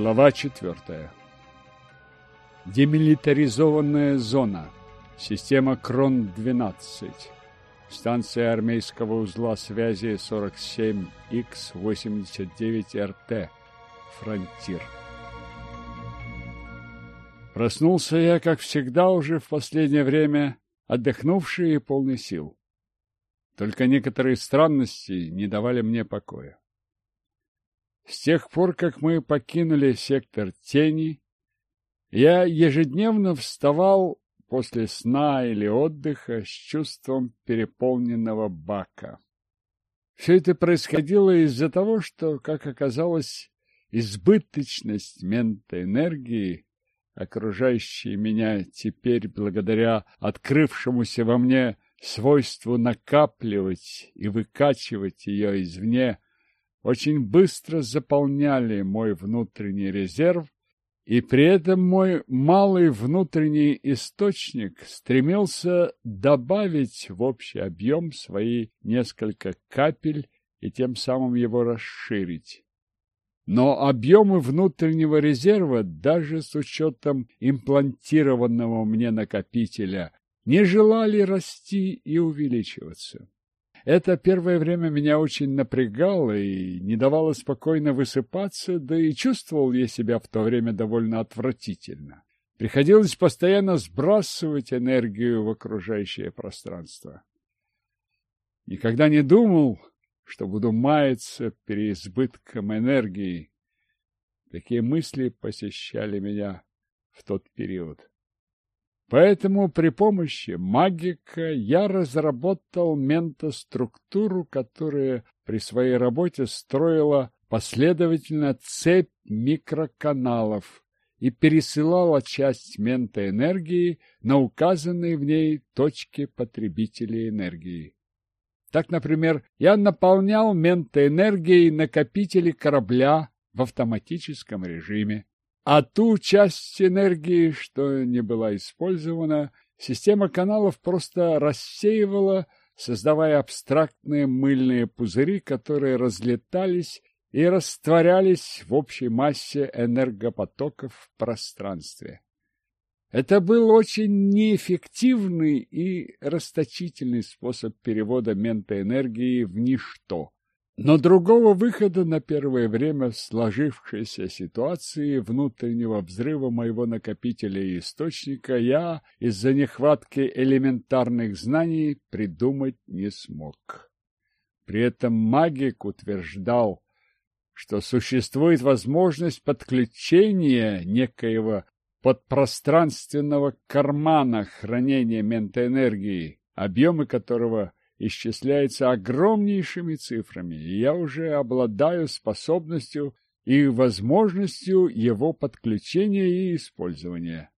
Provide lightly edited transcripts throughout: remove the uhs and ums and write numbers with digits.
Глава 4. Демилитаризованная зона. Система Крон-12. Станция армейского узла связи 47Х-89РТ. Фронтир. Проснулся я, как всегда, уже в последнее время, отдохнувший и полный сил. Только некоторые странности не давали мне покоя. С тех пор, как мы покинули сектор тени, я ежедневно вставал после сна или отдыха с чувством переполненного бака. Все это происходило из-за того, что, как оказалось, избыточность ментоэнергии, окружающей меня теперь благодаря открывшемуся во мне свойству накапливать и выкачивать ее извне, очень быстро заполняли мой внутренний резерв, и при этом мой малый внутренний источник стремился добавить в общий объем свои несколько капель и тем самым его расширить. Но объемы внутреннего резерва, даже с учетом имплантированного мне накопителя, не желали расти и увеличиваться. Это первое время меня очень напрягало и не давало спокойно высыпаться, да и чувствовал я себя в то время довольно отвратительно. Приходилось постоянно сбрасывать энергию в окружающее пространство. Никогда не думал, что буду маяться переизбытком энергии. Такие мысли посещали меня в тот период. Поэтому при помощи магика я разработал ментоструктуру, которая при своей работе строила последовательно цепь микроканалов и пересылала часть ментоэнергии на указанные в ней точки потребителей энергии. Так, например, я наполнял ментоэнергией накопители корабля в автоматическом режиме. А ту часть энергии, что не была использована, система каналов просто рассеивала, создавая абстрактные мыльные пузыри, которые разлетались и растворялись в общей массе энергопотоков в пространстве. Это был очень неэффективный и расточительный способ перевода ментоэнергии в ничто. Но другого выхода на первое время в сложившейся ситуации внутреннего взрыва моего накопителя и источника я из-за нехватки элементарных знаний придумать не смог. При этом магик утверждал, что существует возможность подключения некоего подпространственного кармана хранения ментоэнергии, объемы которого исчисляется огромнейшими цифрами, и я уже обладаю способностью и возможностью его подключения и использования.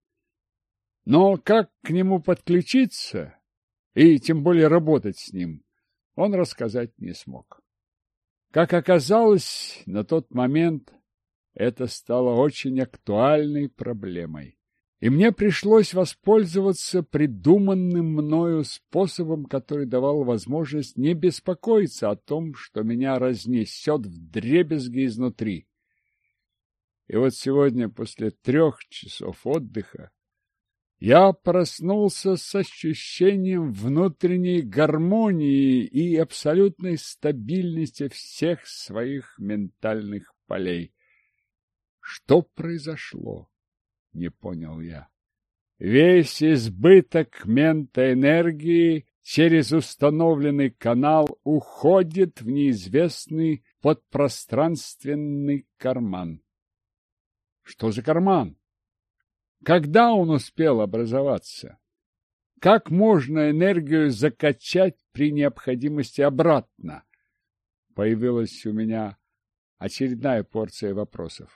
Но как к нему подключиться, и тем более работать с ним, он рассказать не смог. Как оказалось, на тот момент это стало очень актуальной проблемой. И мне пришлось воспользоваться придуманным мною способом, который давал возможность не беспокоиться о том, что меня разнесет вдребезги изнутри. И вот сегодня, после 3 часов отдыха, я проснулся с ощущением внутренней гармонии и абсолютной стабильности всех своих ментальных полей. Что произошло? Не понял я. Весь избыток ментоэнергии через установленный канал уходит в неизвестный подпространственный карман. Что за карман? Когда он успел образоваться? Как можно энергию закачать при необходимости обратно? Появилась у меня очередная порция вопросов.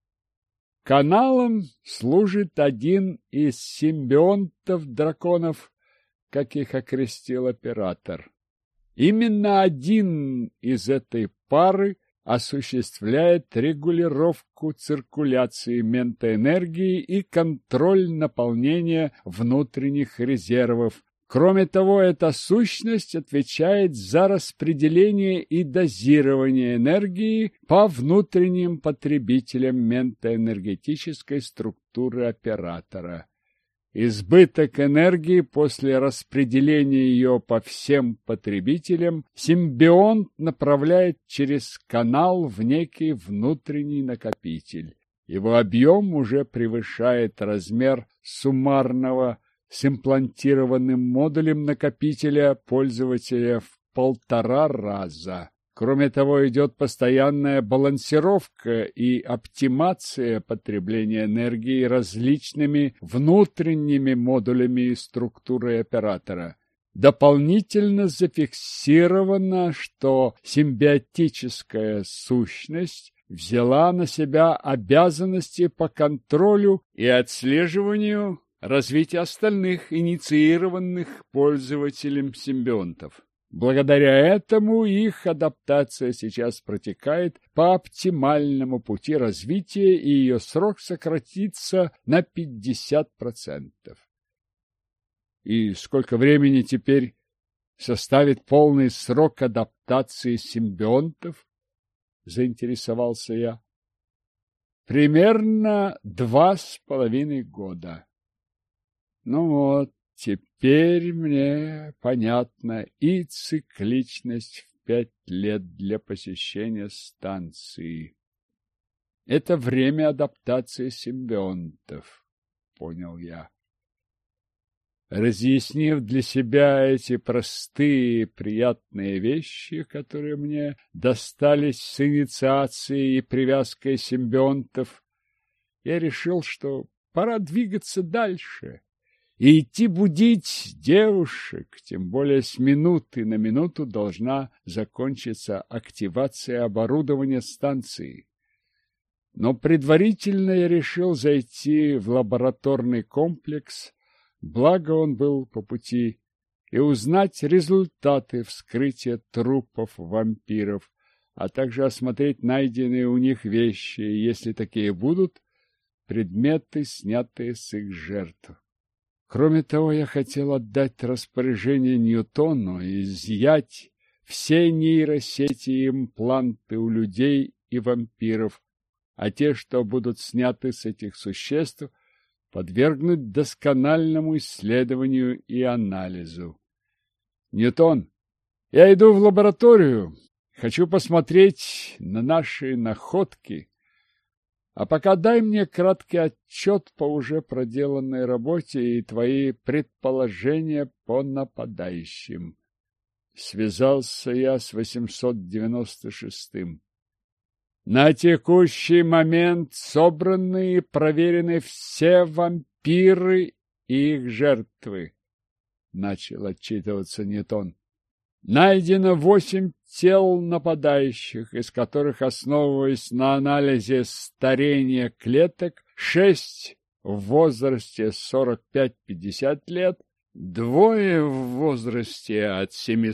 Каналом служит один из симбионтов драконов, как их окрестил оператор. Именно один из этой пары осуществляет регулировку циркуляции ментоэнергии и контроль наполнения внутренних резервов, Кроме того, эта сущность отвечает за распределение и дозирование энергии по внутренним потребителям ментоэнергетической структуры оператора. Избыток энергии после распределения ее по всем потребителям симбионт направляет через канал в некий внутренний накопитель. Его объем уже превышает размер суммарного с имплантированным модулем накопителя пользователя в 1,5 раза. Кроме того, идет постоянная балансировка и оптимация потребления энергии различными внутренними модулями и структурой оператора. Дополнительно зафиксировано, что симбиотическая сущность взяла на себя обязанности по контролю и отслеживанию развития остальных инициированных пользователем симбионтов. Благодаря этому их адаптация сейчас протекает по оптимальному пути развития, и ее срок сократится на 50%. И сколько времени теперь составит полный срок адаптации симбионтов? Заинтересовался я. Примерно 2,5 года. Ну вот, теперь мне понятна и цикличность в 5 лет для посещения станции. Это время адаптации симбионтов, понял я. Разъяснив для себя эти простые приятные вещи, которые мне достались с инициацией и привязкой симбионтов, я решил, что пора двигаться дальше и идти будить девушек, тем более с минуты на минуту должна закончиться активация оборудования станции. Но предварительно я решил зайти в лабораторный комплекс, благо он был по пути, и узнать результаты вскрытия трупов вампиров, а также осмотреть найденные у них вещи, и, если такие будут, предметы, снятые с их жертв. Кроме того, я хотел отдать распоряжение Ньютону и изъять все нейросети и импланты у людей и вампиров, а те, что будут сняты с этих существ, подвергнуть доскональному исследованию и анализу. Ньютон, я иду в лабораторию, хочу посмотреть на наши находки. А пока дай мне краткий отчет по уже проделанной работе и твои предположения по нападающим. Связался я с 896-м. На текущий момент собраны и проверены все вампиры и их жертвы, начал отчитываться Ньютон. Найдено 8 тел нападающих, из которых, основываясь на анализе старения клеток, 6 в возрасте 45-50 лет, 2 в возрасте от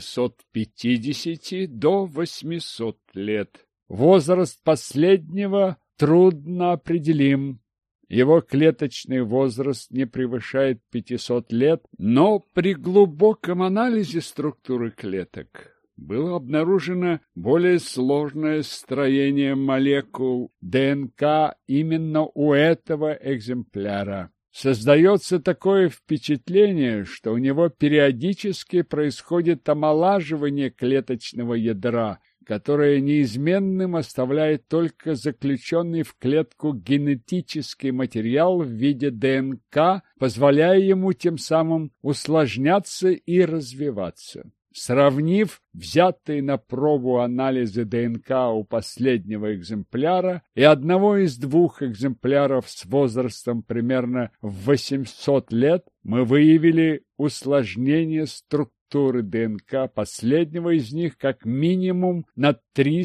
750 до 800 лет. Возраст последнего трудно определим. Его клеточный возраст не превышает 500 лет, но при глубоком анализе структуры клеток было обнаружено более сложное строение молекул ДНК именно у этого экземпляра. Создается такое впечатление, что у него периодически происходит омолаживание клеточного ядра, которое неизменным оставляет только заключенный в клетку генетический материал в виде ДНК, позволяя ему тем самым усложняться и развиваться. Сравнив взятые на пробу анализы ДНК у последнего экземпляра и одного из 2 экземпляров с возрастом примерно в 800 лет, мы выявили усложнение структуры ДНК последнего из них как минимум на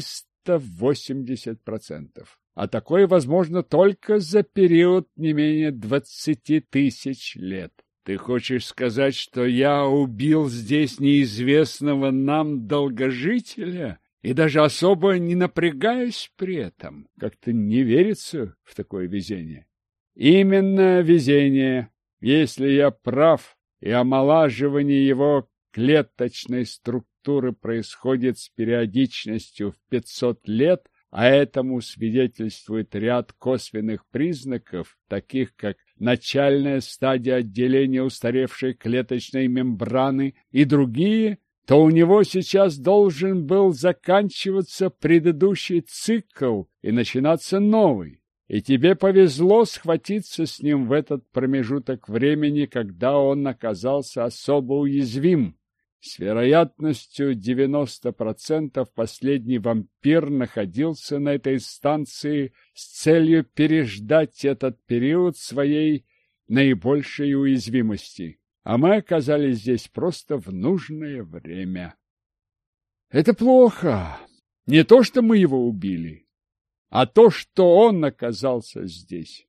380%. А такое возможно только за период не менее 20 тысяч лет. Ты хочешь сказать, что я убил здесь неизвестного нам долгожителя и даже особо не напрягаюсь при этом? Как-то не верится в такое везение. Именно везение. Если я прав, и омолаживание его клеточной структуры происходит с периодичностью в 500 лет, а этому свидетельствует ряд косвенных признаков, таких как начальная стадия отделения устаревшей клеточной мембраны и другие, то у него сейчас должен был заканчиваться предыдущий цикл и начинаться новый. И тебе повезло схватиться с ним в этот промежуток времени, когда он оказался особо уязвим. С вероятностью 90% последний вампир находился на этой станции с целью переждать этот период своей наибольшей уязвимости. А мы оказались здесь просто в нужное время. Это плохо. Не то, что мы его убили, а то, что он оказался здесь.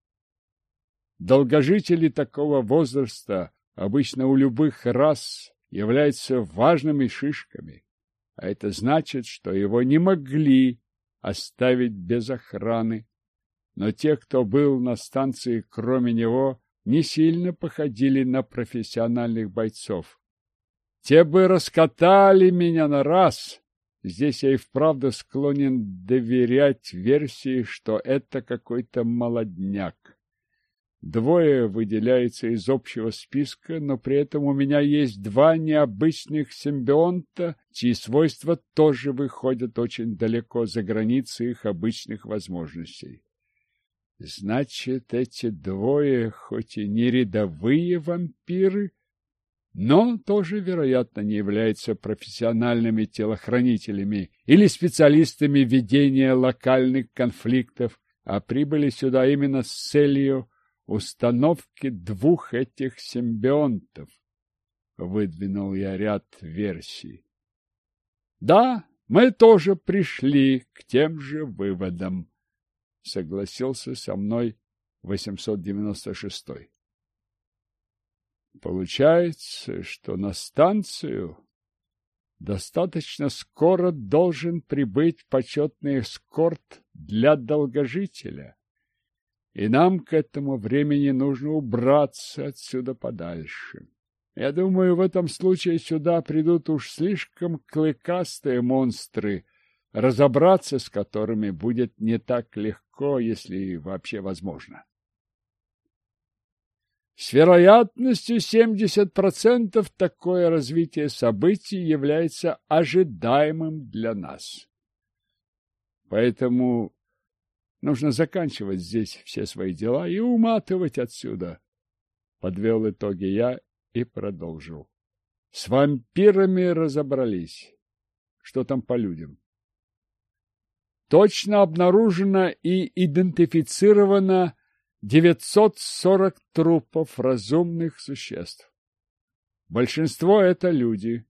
Долгожители такого возраста обычно у любых рас являются важными шишками, а это значит, что его не могли оставить без охраны. Но те, кто был на станции кроме него, не сильно походили на профессиональных бойцов. Те бы раскатали меня на раз. Здесь я и вправду склонен доверять версии, что это какой-то молодняк. Двое выделяются из общего списка, но при этом у меня есть два необычных симбионта, чьи свойства тоже выходят очень далеко за границы их обычных возможностей. Значит, эти двое, хоть и не рядовые вампиры, но тоже, вероятно, не являются профессиональными телохранителями или специалистами ведения локальных конфликтов, а прибыли сюда именно с целью установки двух этих симбионтов. Выдвинул я ряд версий. Да, мы тоже пришли к тем же выводам, согласился со мной 896. Получается, что на станцию достаточно скоро должен прибыть почетный эскорт для долгожителя. И нам к этому времени нужно убраться отсюда подальше. Я думаю, в этом случае сюда придут уж слишком клыкастые монстры, разобраться с которыми будет не так легко, если вообще возможно. С вероятностью 70% такое развитие событий является ожидаемым для нас. Поэтому нужно заканчивать здесь все свои дела и уматывать отсюда. Подвел итоги я и продолжил. С вампирами разобрались. Что там по людям? Точно обнаружено и идентифицировано 940 трупов разумных существ. Большинство это люди.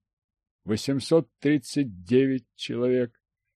839 человек,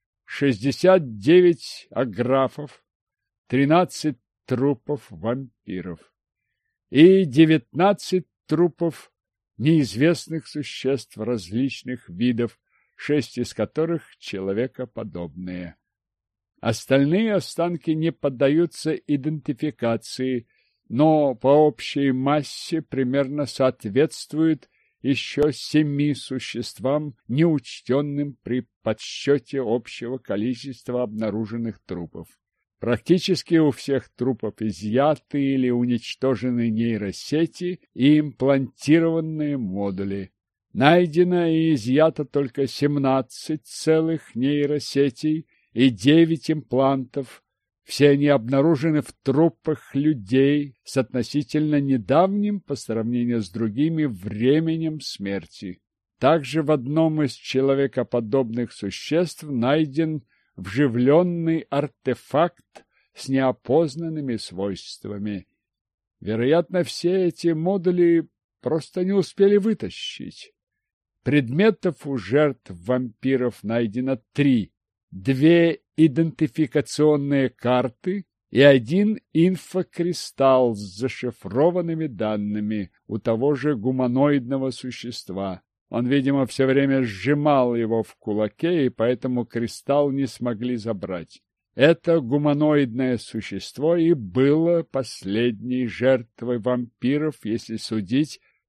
69 аграфов, 13 трупов вампиров и 19 трупов неизвестных существ различных видов, 6 из которых человекоподобные. Остальные останки не поддаются идентификации, но по общей массе примерно соответствуют еще 7 существам, неучтенным при подсчете общего количества обнаруженных трупов. Практически у всех трупов изъяты или уничтожены нейросети и имплантированные модули. Найдено и изъято только 17 целых нейросетей и 9 имплантов. Все они обнаружены в трупах людей с относительно недавним по сравнению с другими временем смерти. Также в одном из человекоподобных существ найден вживленный артефакт с неопознанными свойствами. Вероятно, все эти модули просто не успели вытащить. Предметов у жертв вампиров найдено 3. 2 идентификационные карты и 1 инфокристалл с зашифрованными данными у того же гуманоидного существа. Он, видимо, все время сжимал его в кулаке, и поэтому кристалл не смогли забрать. Это гуманоидное существо и было последней жертвой вампиров, если судить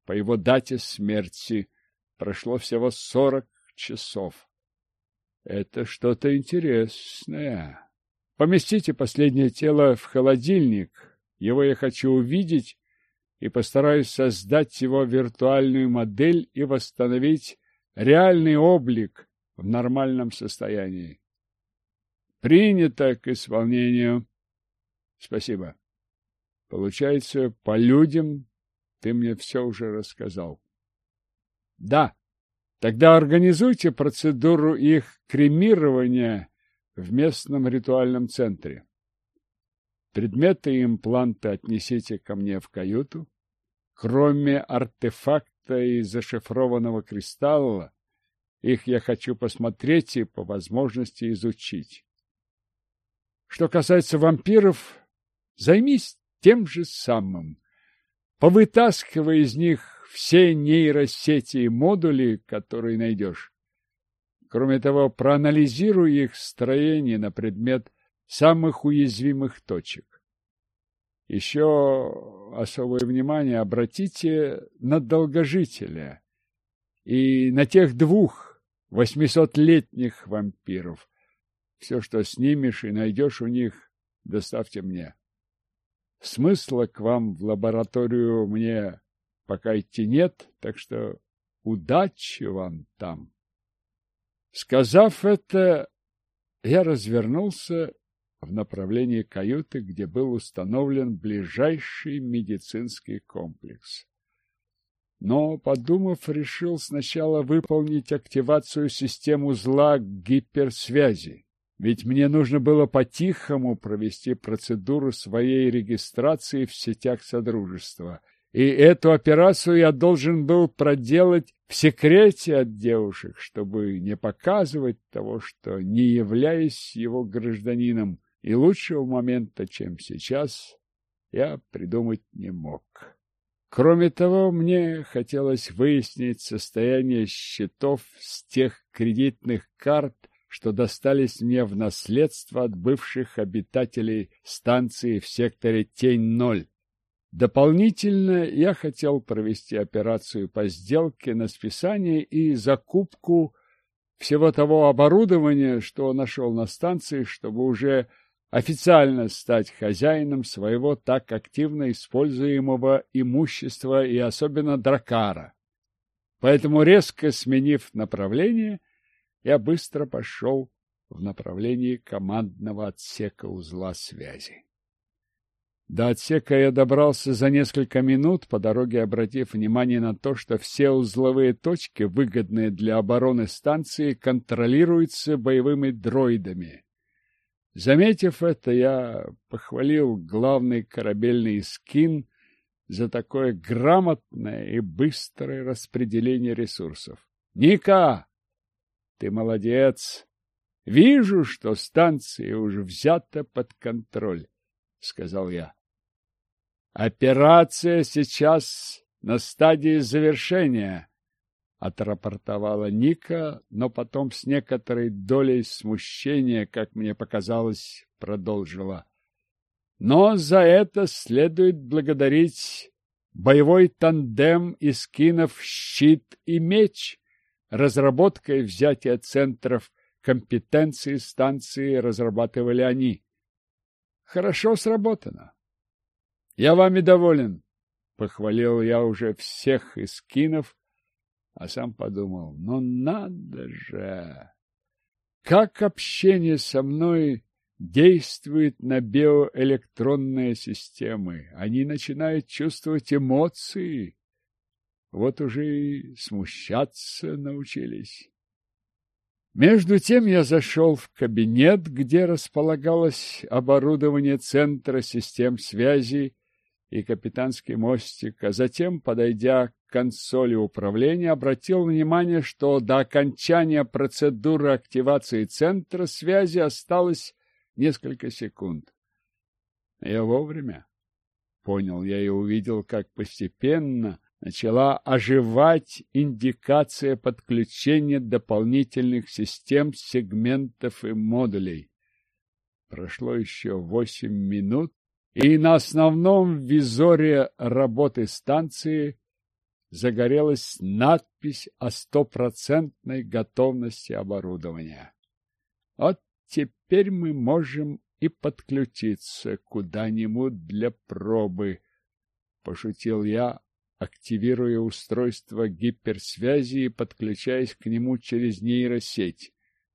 по его дате смерти. Прошло всего 40 часов. Это что-то интересное. Поместите последнее тело в холодильник. Его я хочу увидеть и постараюсь создать его виртуальную модель и восстановить реальный облик в нормальном состоянии. Принято к исполнению. Спасибо. Получается, по людям ты мне все уже рассказал. Да. Тогда организуйте процедуру их кремирования в местном ритуальном центре. Предметы и импланты отнесите ко мне в каюту. Кроме артефакта и зашифрованного кристалла, их я хочу посмотреть и по возможности изучить. Что касается вампиров, займись тем же самым. Повытаскивай из них все нейросети и модули, которые найдешь. Кроме того, проанализируй их строение на предмет самых уязвимых точек. Еще особое внимание обратите на долгожителя и на тех 2 800-летних вампиров. Все, что снимешь и найдешь у них, доставьте мне. Смысла к вам в лабораторию мне пока идти нет, так что удачи вам там. Сказав это, я развернулся в направлении каюты, где был установлен ближайший медицинский комплекс. Но, подумав, решил сначала выполнить активацию систем узла гиперсвязи. Ведь мне нужно было по-тихому провести процедуру своей регистрации в сетях Содружества. И эту операцию я должен был проделать в секрете от девушек, чтобы не показывать того, что не являюсь его гражданином, и лучшего момента, чем сейчас, я придумать не мог. Кроме того, мне хотелось выяснить состояние счетов с тех кредитных карт, что достались мне в наследство от бывших обитателей станции в секторе Тень-0. Дополнительно я хотел провести операцию по сделке на списание и закупку всего того оборудования, что нашел на станции, чтобы уже официально стать хозяином своего так активно используемого имущества и особенно дракара. Поэтому, резко сменив направление, я быстро пошел в направлении командного отсека узла связи. До отсека я добрался за несколько минут, по дороге обратив внимание на то, что все узловые точки, выгодные для обороны станции, контролируются боевыми дроидами. Заметив это, я похвалил главный корабельный эскин за такое грамотное и быстрое распределение ресурсов. «Ника, ты молодец! Вижу, что станция уже взята под контроль», — сказал я. «Операция сейчас на стадии завершения», — отрапортовала Ника, но потом с некоторой долей смущения, как мне показалось, продолжила. «Но за это следует благодарить боевой тандем эскинов «Щит» и «Меч». Разработкой взятия центров компетенции станции разрабатывали они. Хорошо сработано. Я вами доволен, похвалил я уже всех эскинов, а сам подумал, ну надо же! Как общение со мной действует на биоэлектронные системы. Они начинают чувствовать эмоции. Вот уже и смущаться научились. Между тем я зашел в кабинет, где располагалось оборудование центра систем связи и капитанский мостик, а затем, подойдя к консоли управления, обратил внимание, что до окончания процедуры активации центра связи осталось несколько секунд. Я вовремя. Понял я и увидел, как постепенно начала оживать индикация подключения дополнительных систем, сегментов и модулей. Прошло еще 8 минут, и на основном визоре работы станции загорелась надпись о 100% готовности оборудования. Вот теперь мы можем и подключиться куда-нибудь для пробы, пошутил я, активируя устройство гиперсвязи и подключаясь к нему через нейросеть.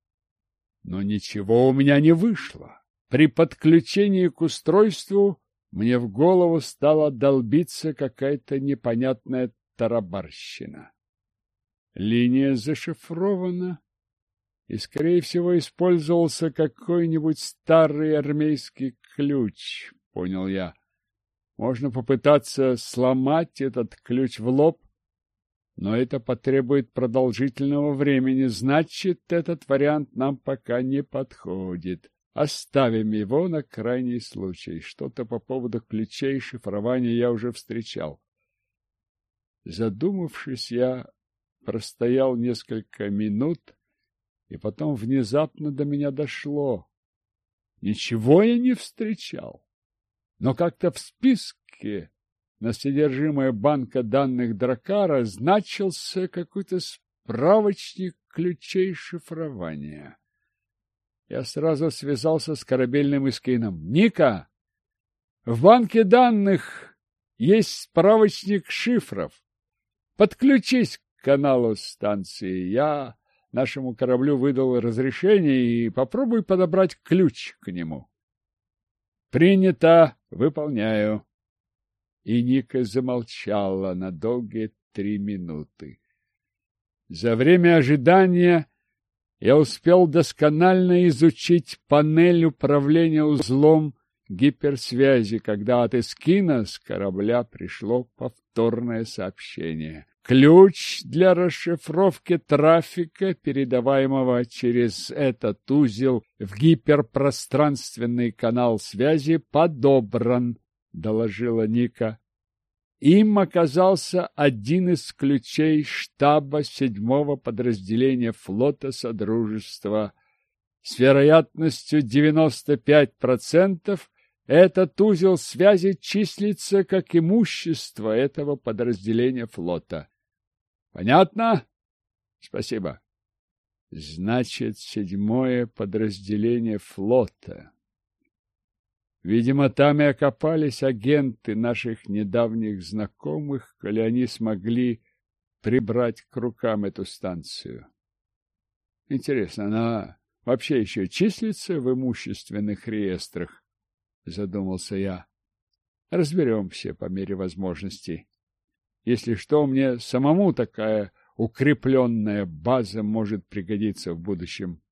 Но ничего у меня не вышло. При подключении к устройству мне в голову стала долбиться какая-то непонятная тарабарщина. Линия зашифрована, и, скорее всего, использовался какой-нибудь старый армейский ключ, понял я. Можно попытаться сломать этот ключ в лоб, но это потребует продолжительного времени. Значит, этот вариант нам пока не подходит. Оставим его на крайний случай. Что-то по поводу ключей и шифрования я уже встречал. Задумавшись, я простоял несколько минут, и потом внезапно до меня дошло. Ничего я не встречал. Но как-то в списке на содержимое банка данных Дракара значился какой-то справочник ключей шифрования. Я сразу связался с корабельным эскином. «Ника, в банке данных есть справочник шифров. Подключись к каналу станции. Я нашему кораблю выдал разрешение, и попробуй подобрать ключ к нему». «Принято, выполняю». И Ника замолчала на долгие 3 минуты. За время ожидания я успел досконально изучить панель управления узлом гиперсвязи, когда от эскина с корабля пришло повторное сообщение. Ключ для расшифровки трафика, передаваемого через этот узел в гиперпространственный канал связи, подобран, доложила Ника. Им оказался один из ключей штаба 7-го подразделения флота Содружества. С вероятностью 95% этот узел связи числится как имущество этого подразделения флота. Понятно? Спасибо. Значит, 7-е подразделение флота. Видимо, там и окопались агенты наших недавних знакомых, коли они смогли прибрать к рукам эту станцию. Интересно, она вообще еще числится в имущественных реестрах? Задумался я. Разберемся по мере возможностей. Если что, мне самому такая укрепленная база может пригодиться в будущем.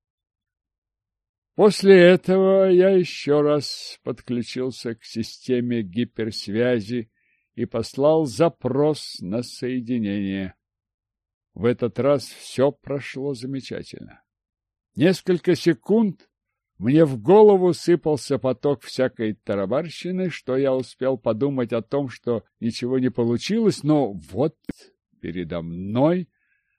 После этого я еще раз подключился к системе гиперсвязи и послал запрос на соединение. В этот раз все прошло замечательно. Несколько секунд мне в голову сыпался поток всякой тарабарщины, что я успел подумать о том, что ничего не получилось, но вот передо мной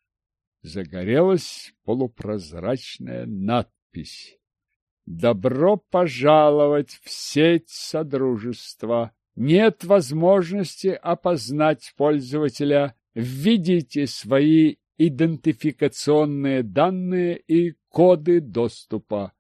загорелась полупрозрачная надпись. «Добро пожаловать в сеть Содружества. Нет возможности опознать пользователя. Введите свои идентификационные данные и коды доступа».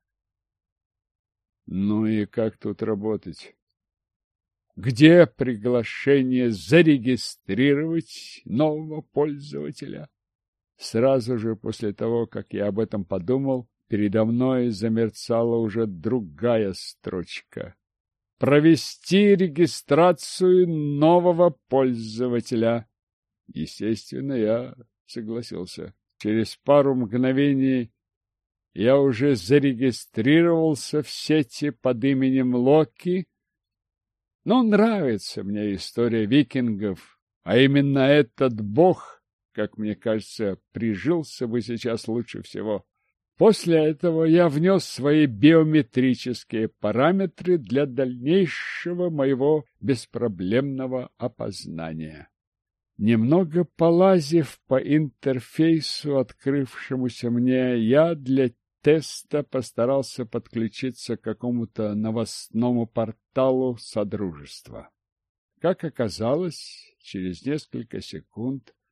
Ну и как тут работать? Где приглашение зарегистрировать нового пользователя? Сразу же после того, как я об этом подумал, передо мной замерцала уже другая строчка. Провести регистрацию нового пользователя. Естественно, я согласился. Через пару мгновений я уже зарегистрировался в сети под именем Локи. Но нравится мне история викингов, а именно этот бог, как мне кажется, прижился бы сейчас лучше всего. После этого я внес свои биометрические параметры для дальнейшего моего беспроблемного опознания. Немного полазив по интерфейсу, открывшемуся мне, я для теста постарался подключиться к какому-то новостному порталу Содружества. Как оказалось, через несколько секунд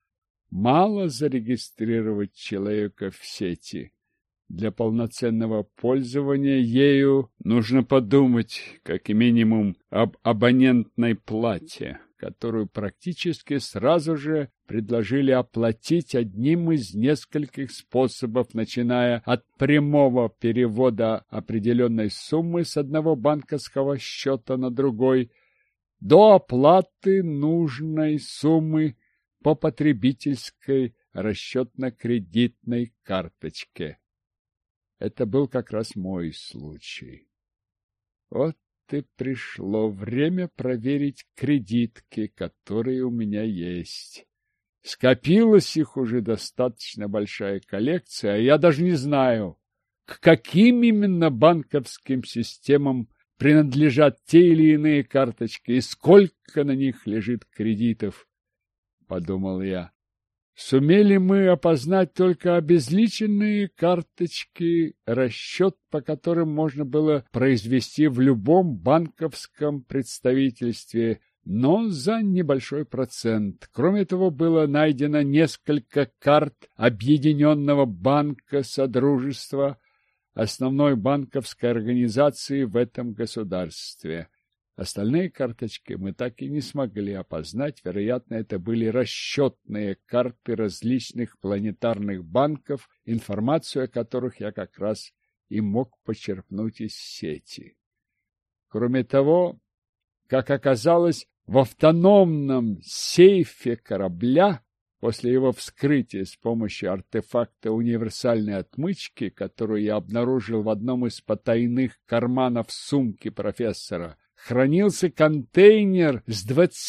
мало зарегистрировать человека в сети. Для полноценного пользования ею нужно подумать, как минимум, об абонентной плате, которую практически сразу же предложили оплатить одним из нескольких способов, начиная от прямого перевода определенной суммы с одного банковского счета на другой, до оплаты нужной суммы по потребительской расчетно-кредитной карточке. Это был как раз мой случай. Вот и пришло время проверить кредитки, которые у меня есть. Скопилась их уже достаточно большая коллекция, а я даже не знаю, к каким именно банковским системам принадлежат те или иные карточки и сколько на них лежит кредитов, — подумал я. Сумели мы опознать только обезличенные карточки, расчет по которым можно было произвести в любом банковском представительстве, но за небольшой процент. Кроме того, было найдено несколько карт Объединенного банка Содружества, основной банковской организации в этом государстве. Остальные карточки мы так и не смогли опознать. Вероятно, это были расчетные карты различных планетарных банков, информацию о которых я как раз и мог почерпнуть из сети. Кроме того, как оказалось, в автономном сейфе корабля, после его вскрытия с помощью артефакта универсальной отмычки, которую я обнаружил в одном из потайных карманов сумки профессора, хранился контейнер с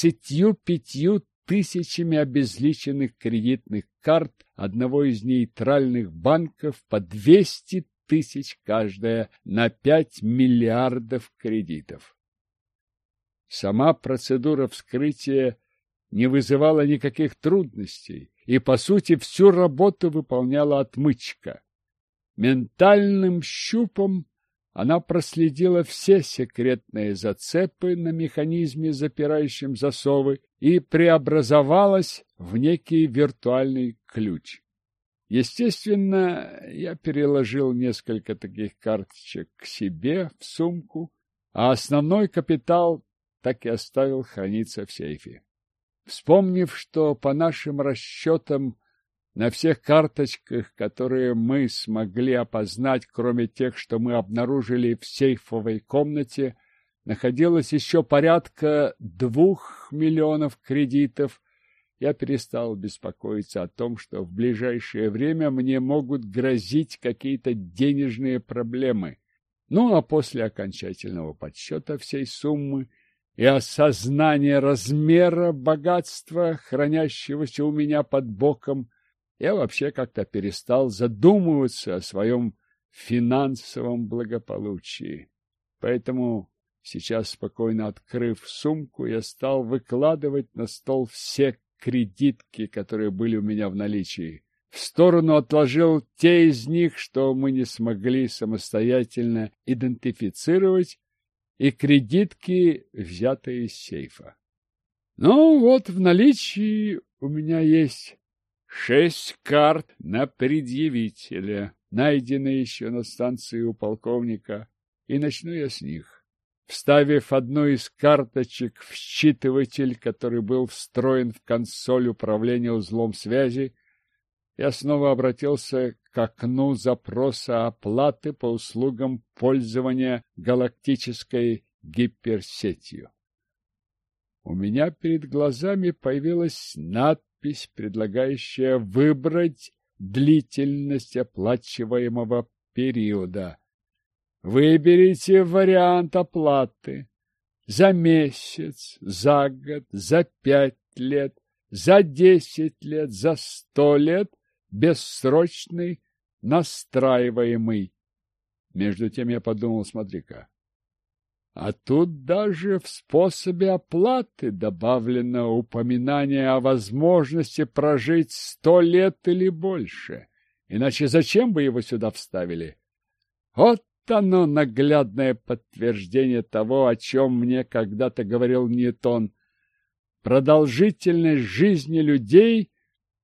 25 тысячами обезличенных кредитных карт одного из нейтральных банков по 200 тысяч каждая на 5 миллиардов кредитов. Сама процедура вскрытия не вызывала никаких трудностей, и, по сути, всю работу выполняла отмычка. Ментальным щупом она проследила все секретные зацепы на механизме, запирающем засовы, и преобразовалась в некий виртуальный ключ. Естественно, я переложил несколько таких карточек к себе в сумку, а основной капитал так и оставил храниться в сейфе. Вспомнив, что по нашим расчетам на всех карточках, которые мы смогли опознать, кроме тех, что мы обнаружили в сейфовой комнате, находилось еще порядка 2 миллионов кредитов, я перестал беспокоиться о том, что в ближайшее время мне могут грозить какие-то денежные проблемы. Ну, а после окончательного подсчета всей суммы и осознания размера богатства, хранящегося у меня под боком, я вообще как-то перестал задумываться о своем финансовом благополучии. Поэтому сейчас, спокойно открыв сумку, я стал выкладывать на стол все кредитки, которые были у меня в наличии. В сторону отложил те из них, что мы не смогли самостоятельно идентифицировать, и кредитки, взятые из сейфа. Ну вот, в наличии у меня есть 6 карт на предъявителя, найденные еще на станции у полковника, и начну я с них. Вставив одну из карточек в считыватель, который был встроен в консоль управления узлом связи, я снова обратился к окну запроса оплаты по услугам пользования галактической гиперсетью. У меня перед глазами появилась надпись, предлагающая выбрать длительность оплачиваемого периода. Выберите вариант оплаты за месяц, за год, за 5 лет, за 10 лет, за 100 лет, бессрочный, настраиваемый. Между тем я подумал, смотри-ка, а тут даже в способе оплаты добавлено упоминание о возможности прожить 100 лет или больше. Иначе зачем бы его сюда вставили? Вот оно, наглядное подтверждение того, о чем мне когда-то говорил Ньютон. Продолжительность жизни людей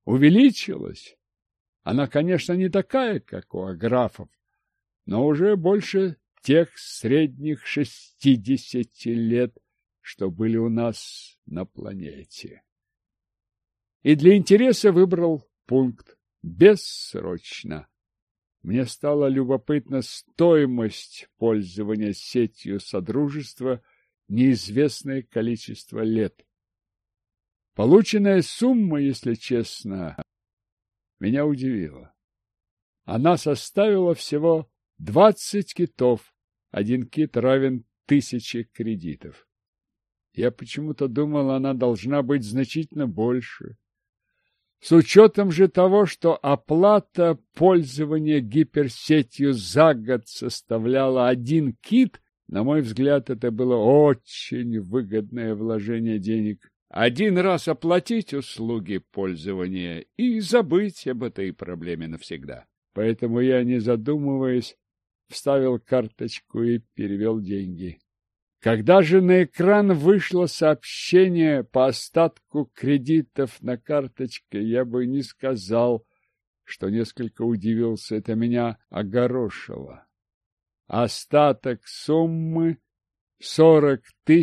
увеличилась. Она, конечно, не такая, как у аграфов, но уже больше тех средних 60 лет, что были у нас на планете. И для интереса выбрал пункт «бессрочно». Мне стало любопытна стоимость пользования сетью Содружества неизвестное количество лет. Полученная сумма, если честно, меня удивила. Она составила всего 20 китов. Один кит равен 1000 кредитов. Я почему-то думал, она должна быть значительно больше. С учетом же того, что оплата пользования гиперсетью за год составляла 1 кит, на мой взгляд, это было очень выгодное вложение денег. Один раз оплатить услуги пользования и забыть об этой проблеме навсегда. Поэтому я, не задумываясь, вставил карточку и перевел деньги. Когда же на экран вышло сообщение по остатку кредитов на карточке, я бы не сказал, что несколько удивился, это меня огорошило. Остаток суммы 40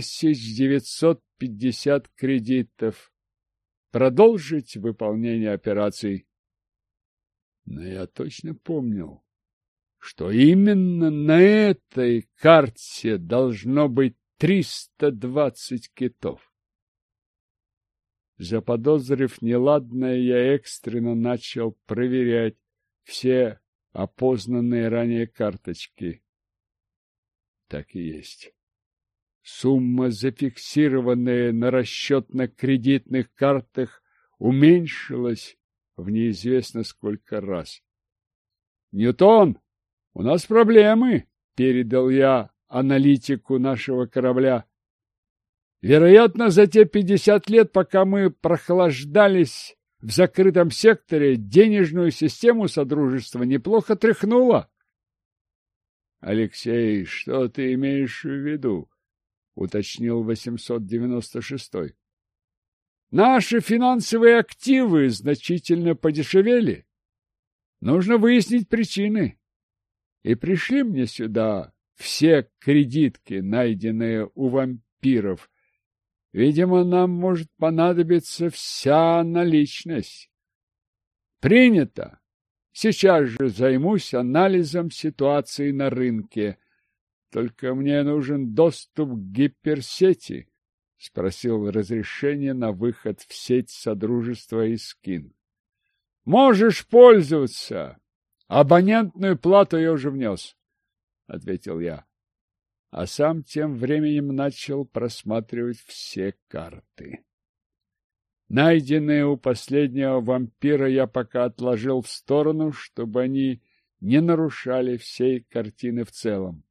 950 кредитов. Продолжить выполнение операций. Но я точно помнил, что именно на этой карте должно быть 320 китов. Заподозрив неладное, я экстренно начал проверять все опознанные ранее карточки. Так и есть. Сумма, зафиксированная на расчетно-кредитных картах, уменьшилась в неизвестно сколько раз. «Ньютон, у нас проблемы», — передал я аналитику нашего корабля. «Вероятно, за те 50 лет, пока мы прохлаждались в закрытом секторе, денежную систему Содружества неплохо тряхнуло». «Алексей, что ты имеешь в виду?» — уточнил 896-й. «Наши финансовые активы значительно подешевели. Нужно выяснить причины. И пришли мне сюда все кредитки, найденные у вампиров. Видимо, нам может понадобиться вся наличность». «Принято. Сейчас же займусь анализом ситуации на рынке. Только мне нужен доступ к гиперсети», — спросил разрешение на выход в сеть Содружества Искин. «Можешь пользоваться. Абонентную плату я уже внес», — ответил я. А сам тем временем начал просматривать все карты. Найденные у последнего вампира я пока отложил в сторону, чтобы они не нарушали всей картины в целом.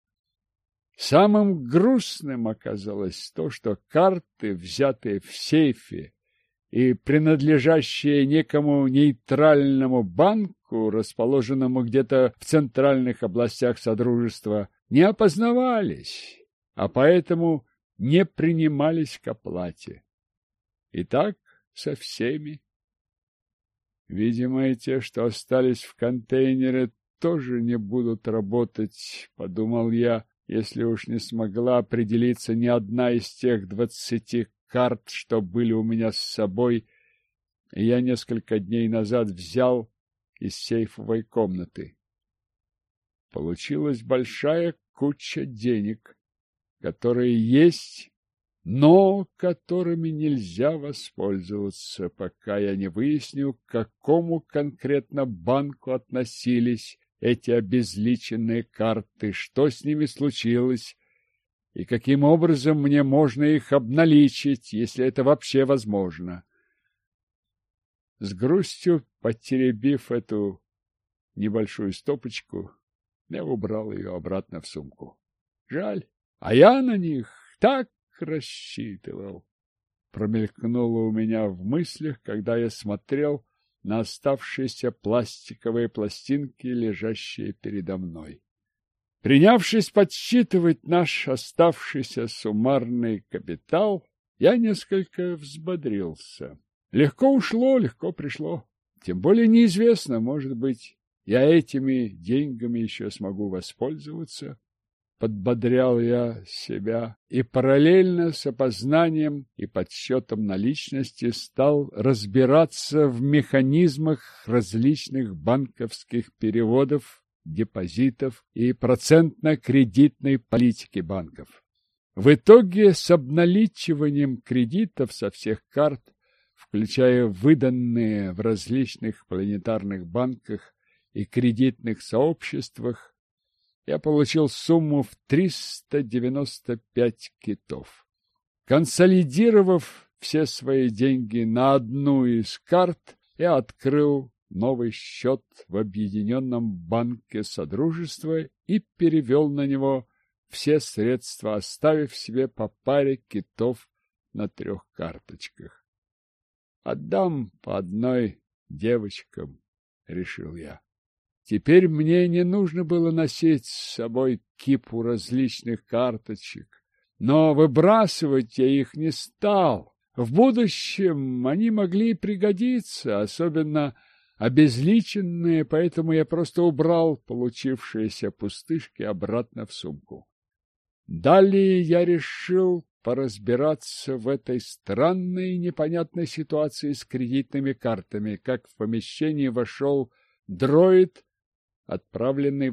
Самым грустным оказалось то, что карты, взятые в сейфе и принадлежащие некому нейтральному банку, расположенному где-то в центральных областях Содружества, не опознавались, а поэтому не принимались к оплате. И так со всеми. Видимо, и те, что остались в контейнере, тоже не будут работать, подумал я, если уж не смогла определиться ни одна из тех 20 карт, что были у меня с собой, и я несколько дней назад взял из сейфовой комнаты. Получилась большая куча денег, которые есть, но которыми нельзя воспользоваться, пока я не выясню, к какому конкретно банку относились эти обезличенные карты, что с ними случилось и каким образом мне можно их обналичить, если это вообще возможно. С грустью, потеребив эту небольшую стопочку, я убрал ее обратно в сумку. Жаль, а я на них так рассчитывал. Промелькнуло у меня в мыслях, когда я смотрел на оставшиеся пластиковые пластинки, лежащие передо мной. Принявшись подсчитывать наш оставшийся суммарный капитал, я несколько взбодрился. Легко ушло, легко пришло. Тем более неизвестно, может быть, я этими деньгами еще смогу воспользоваться. Подбодрял я себя и параллельно с опознанием и подсчетом наличности стал разбираться в механизмах различных банковских переводов, депозитов и процентно-кредитной политики банков. В итоге с обналичиванием кредитов со всех карт, включая выданные в различных планетарных банках и кредитных сообществах, я получил сумму в 395 китов. Консолидировав все свои деньги на одну из карт, я открыл новый счет в Объединенном банке Содружества и перевел на него все средства, оставив себе по паре китов на 3 карточках. Отдам по одной девочкам, решил я. Теперь мне не нужно было носить с собой кипу различных карточек, но выбрасывать я их не стал. В будущем они могли пригодиться, особенно обезличенные, поэтому я просто убрал получившиеся пустышки обратно в сумку. Далее я решил поразбираться в этой странной и непонятной ситуации с кредитными картами, как в помещение вошел дроид, отправленный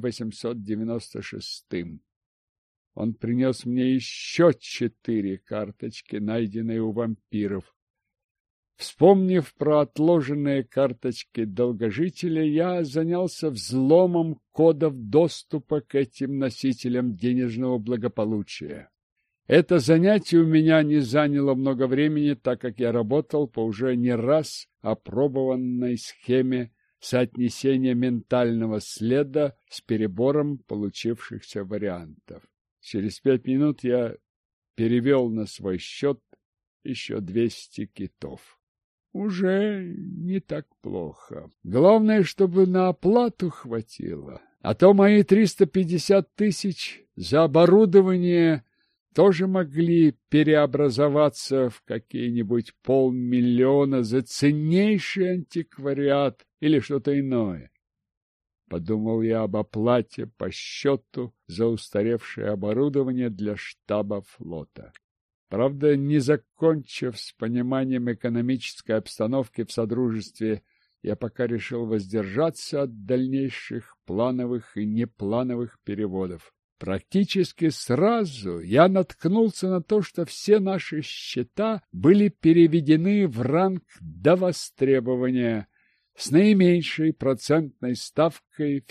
896-м. Он принес мне еще 4 карточки, найденные у вампиров. Вспомнив про отложенные карточки долгожителя, я занялся взломом кодов доступа к этим носителям денежного благополучия. Это занятие у меня не заняло много времени, так как я работал по уже не раз опробованной схеме соотнесения ментального следа с перебором получившихся вариантов. Через 5 минут я перевел на свой счет еще 200 китов. Уже не так плохо. Главное, чтобы на оплату хватило. А то мои 350 тысяч за оборудование тоже могли переобразоваться в какие-нибудь 500 000 за ценнейший антиквариат или что-то иное. Подумал я об оплате по счету за устаревшее оборудование для штаба флота. Правда, не закончив с пониманием экономической обстановки в Содружестве, я пока решил воздержаться от дальнейших плановых и неплановых переводов. Практически сразу я наткнулся на то, что все наши счета были переведены в ранг до востребования с наименьшей процентной ставкой в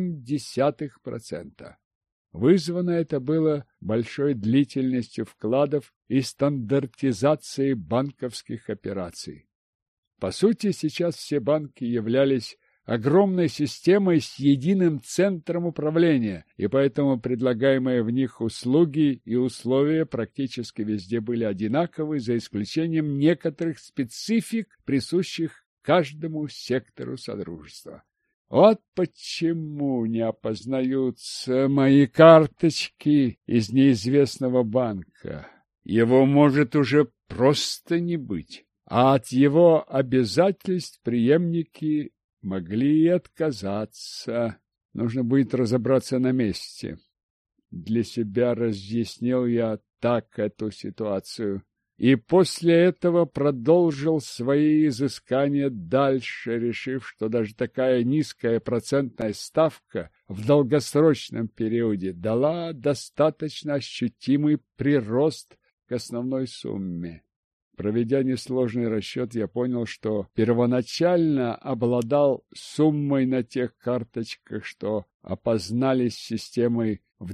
0,7%. Вызвано это было большой длительностью вкладов и стандартизацией банковских операций. По сути, сейчас все банки являлись огромной системой с единым центром управления, и поэтому предлагаемые в них услуги и условия практически везде были одинаковы, за исключением некоторых специфик, присущих каждому сектору Содружества. Вот почему не опознаются мои карточки из неизвестного банка. Его может уже просто не быть, а от его обязательств преемники могли и отказаться. Нужно будет разобраться на месте. Для себя разъяснил я так эту ситуацию. И после этого продолжил свои изыскания дальше, решив, что даже такая низкая процентная ставка в долгосрочном периоде дала достаточно ощутимый прирост к основной сумме. Проведя несложный расчет, я понял, что первоначально обладал суммой на тех карточках, что опознались системой, в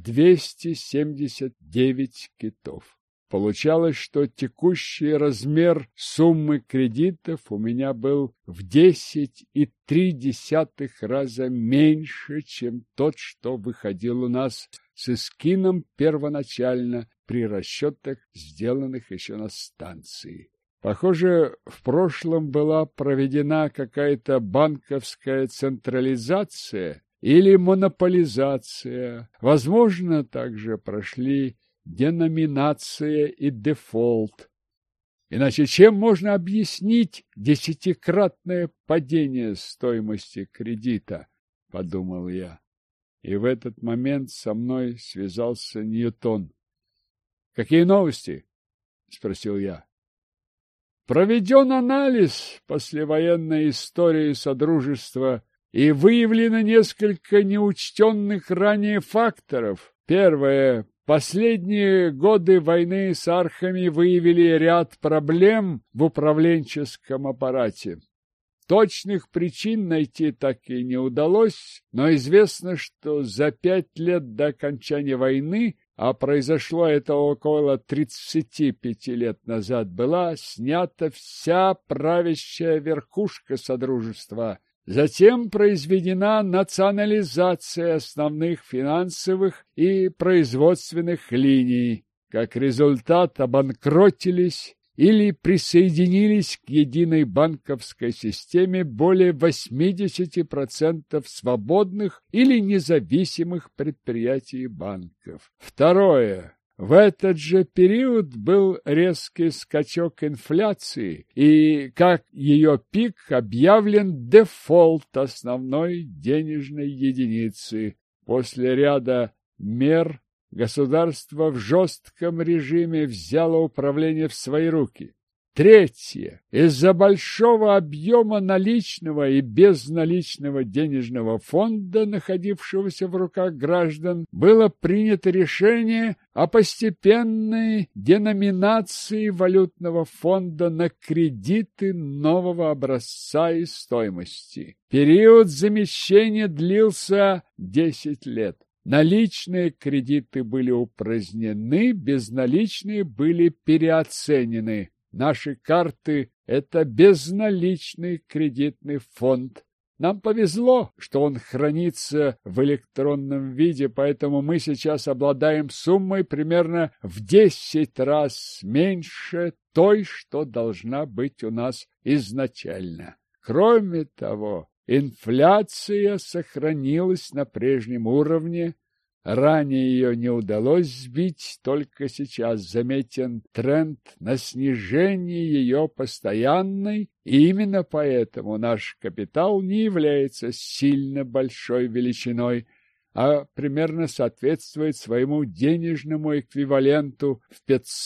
279 китов. Получалось, что текущий размер суммы кредитов у меня был в 10,3 раза меньше, чем тот, что выходил у нас с эскином первоначально при расчетах, сделанных еще на станции. Похоже, в прошлом была проведена какая-то банковская централизация или монополизация. Возможно, также прошли деноминация и дефолт. Иначе чем можно объяснить десятикратное падение стоимости кредита, подумал я. И в этот момент со мной связался Ньютон. Какие новости? Спросил я. Проведен анализ послевоенной истории Содружества и выявлено несколько неучтенных ранее факторов. Первое. Последние годы войны с архами выявили ряд проблем в управленческом аппарате. Точных причин найти так и не удалось, но известно, что за 5 лет до окончания войны, а произошло это около 35 лет назад, была снята вся правящая верхушка Содружества. Затем произведена национализация основных финансовых и производственных линий. Как результат обанкротились или присоединились к единой банковской системе более 80% свободных или независимых предприятий банков. Второе. В этот же период был резкий скачок инфляции, и как ее пик объявлен дефолт основной денежной единицы. После ряда мер государство в жестком режиме взяло управление в свои руки. Третье. Из-за большого объема наличного и безналичного денежного фонда, находившегося в руках граждан, было принято решение о постепенной деноминации валютного фонда на кредиты нового образца и стоимости. Период замещения длился 10 лет. Наличные кредиты были упразднены, безналичные были переоценены. Наши карты – это безналичный кредитный фонд. Нам повезло, что он хранится в электронном виде, поэтому мы сейчас обладаем суммой примерно в 10 раз меньше той, что должна быть у нас изначально. Кроме того, инфляция сохранилась на прежнем уровне. Ранее ее не удалось сбить, только сейчас заметен тренд на снижение ее постоянной, и именно поэтому наш капитал не является сильно большой величиной, а примерно соответствует своему денежному эквиваленту в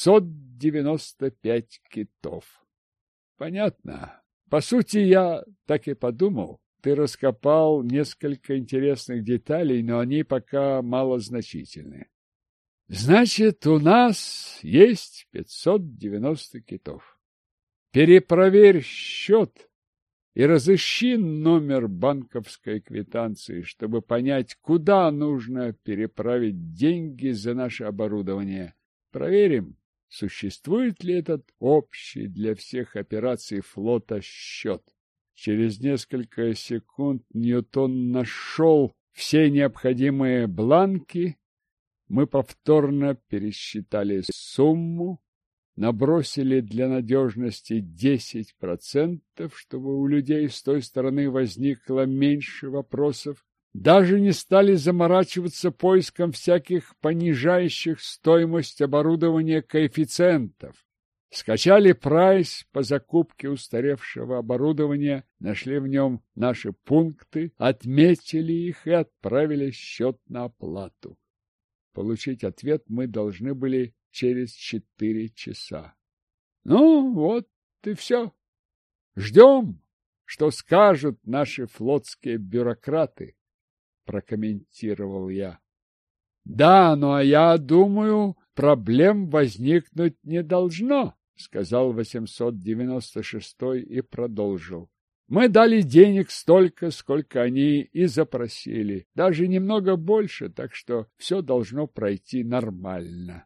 595 китов. Понятно. По сути, я так и подумал. Ты раскопал несколько интересных деталей, но они пока малозначительны. Значит, у нас есть 590 китов. Перепроверь счет и разыщи номер банковской квитанции, чтобы понять, куда нужно переправить деньги за наше оборудование. Проверим, существует ли этот общий для всех операций флота счет. Через несколько секунд Ньютон нашел все необходимые бланки. Мы повторно пересчитали сумму, набросили для надежности 10%, чтобы у людей с той стороны возникло меньше вопросов. Даже не стали заморачиваться поиском всяких понижающих стоимость оборудования коэффициентов. Скачали прайс по закупке устаревшего оборудования, нашли в нем наши пункты, отметили их и отправили счет на оплату. Получить ответ мы должны были через 4 часа. Ну, вот и все. Ждем, что скажут наши флотские бюрократы, прокомментировал я. Да, но я думаю, проблем возникнуть не должно, сказал 896-й и продолжил. Мы дали денег столько, сколько они и запросили, даже немного больше, так что все должно пройти нормально.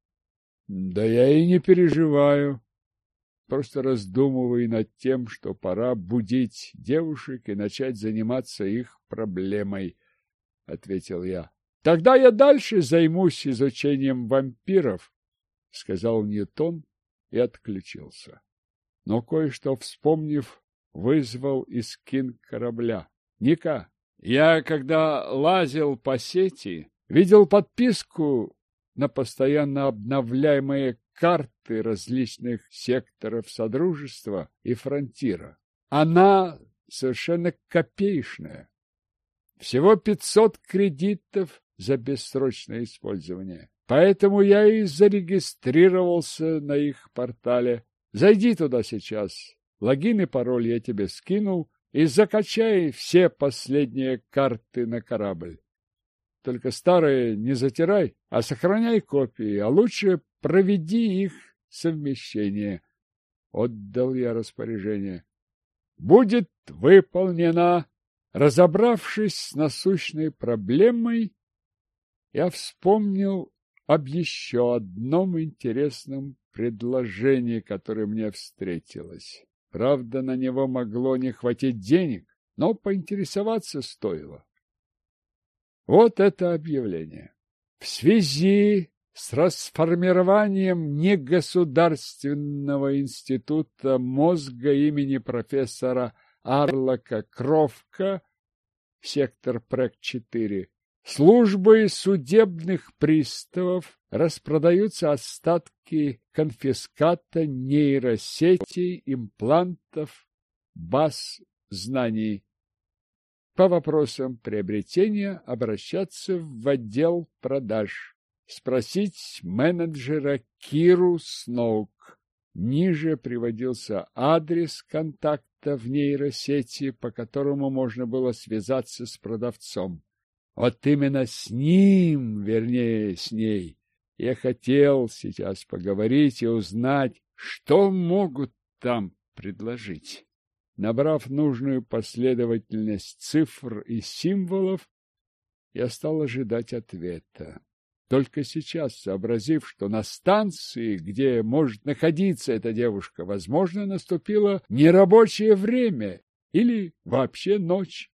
Да я и не переживаю. Просто раздумывай над тем, что пора будить девушек и начать заниматься их проблемой, — ответил я. — Тогда я дальше займусь изучением вампиров, — сказал Ньютон и отключился. Но кое-что вспомнив, вызвал Искин корабля. — Ника, я, когда лазил по сети, видел подписку на постоянно обновляемые карты различных секторов Содружества и Фронтира. Она совершенно копеечная. Всего 500 кредитов за бессрочное использование. Поэтому я и зарегистрировался на их портале. Зайди туда сейчас. Логин и пароль я тебе скинул. И закачай все последние карты на корабль. Только старые не затирай, а сохраняй копии, а лучше проведи их совмещение. Отдал я распоряжение. Будет выполнено. Разобравшись с насущной проблемой, я вспомнил об еще одном интересном предложении, которое мне встретилось. Правда, на него могло не хватить денег, но поинтересоваться стоило. Вот это объявление. В связи с расформированием негосударственного института мозга имени профессора Арлока Кровка, сектор ПРЭК-4, службой судебных приставов распродаются остатки конфиската нейросетей, имплантов, баз знаний. По вопросам приобретения обращаться в отдел продаж. Спросить менеджера Киру Сноук. Ниже приводился адрес контакта в нейросети, по которому можно было связаться с продавцом. Вот именно с ним, вернее, с ней, я хотел сейчас поговорить и узнать, что могут там предложить. Набрав нужную последовательность цифр и символов, я стал ожидать ответа. Только сейчас, сообразив, что на станции, где может находиться эта девушка, возможно, наступило нерабочее время или вообще ночь.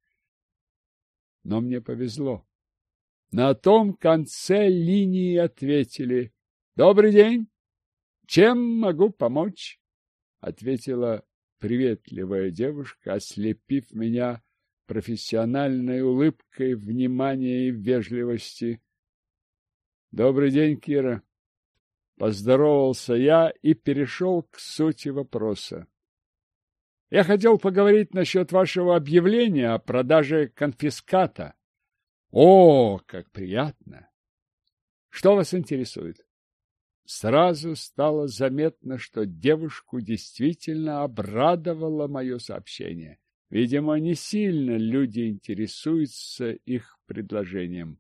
Но мне повезло. На том конце линии ответили: «Добрый день! Чем могу помочь?» Ответила приветливая девушка, ослепив меня профессиональной улыбкой внимания и вежливости. «Добрый день, Кира!» Поздоровался я и перешел к сути вопроса. Я хотел поговорить насчет вашего объявления о продаже конфиската. О, как приятно! Что вас интересует? Сразу стало заметно, что девушку действительно обрадовало мое сообщение. Видимо, не сильно люди интересуются их предложением.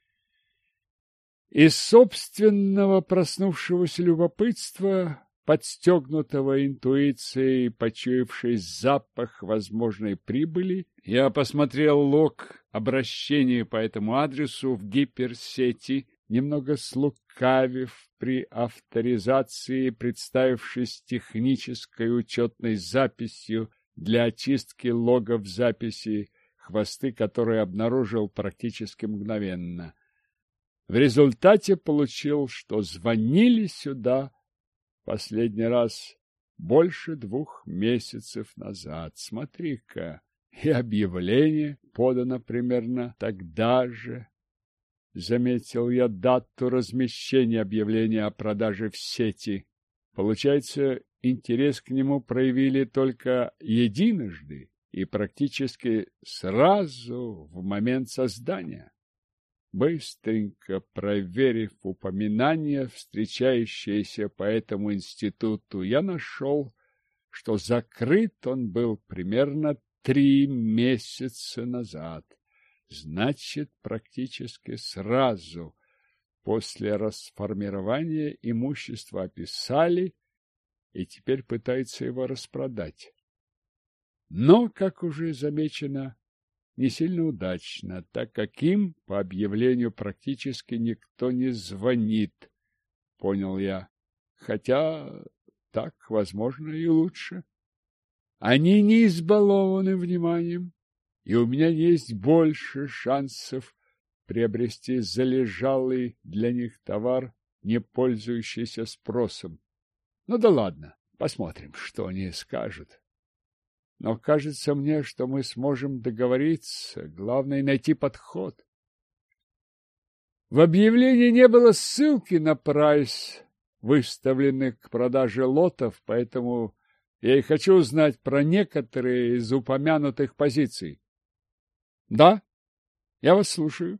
Из собственного проснувшегося любопытства, подстегнутого интуицией, почуявшей запах возможной прибыли, я посмотрел лог обращения по этому адресу в гиперсети, немного слукавив при авторизации, представившись технической учетной записью для очистки логов записи, хвосты которой обнаружил практически мгновенно. В результате получил, что звонили сюда последний раз больше 2 месяцев назад. Смотри-ка, и объявление подано примерно тогда же. Заметил я дату размещения объявления о продаже в сети. Получается, интерес к нему проявили только единожды и практически сразу в момент создания. Быстренько проверив упоминания, встречающиеся по этому институту, я нашел, что закрыт он был примерно 3 месяца назад. Значит, практически сразу после расформирования имущество описали и теперь пытаются его распродать. Но, как уже замечено, не сильно удачно, так как им по объявлению практически никто не звонит, понял я. Хотя так, возможно, и лучше. Они не избалованы вниманием, и у меня есть больше шансов приобрести залежалый для них товар, не пользующийся спросом. Ну да ладно, посмотрим, что они скажут. Но кажется мне, что мы сможем договориться, главное найти подход. В объявлении не было ссылки на прайс, выставленных к продаже лотов, поэтому я и хочу узнать про некоторые из упомянутых позиций. Да, я вас слушаю.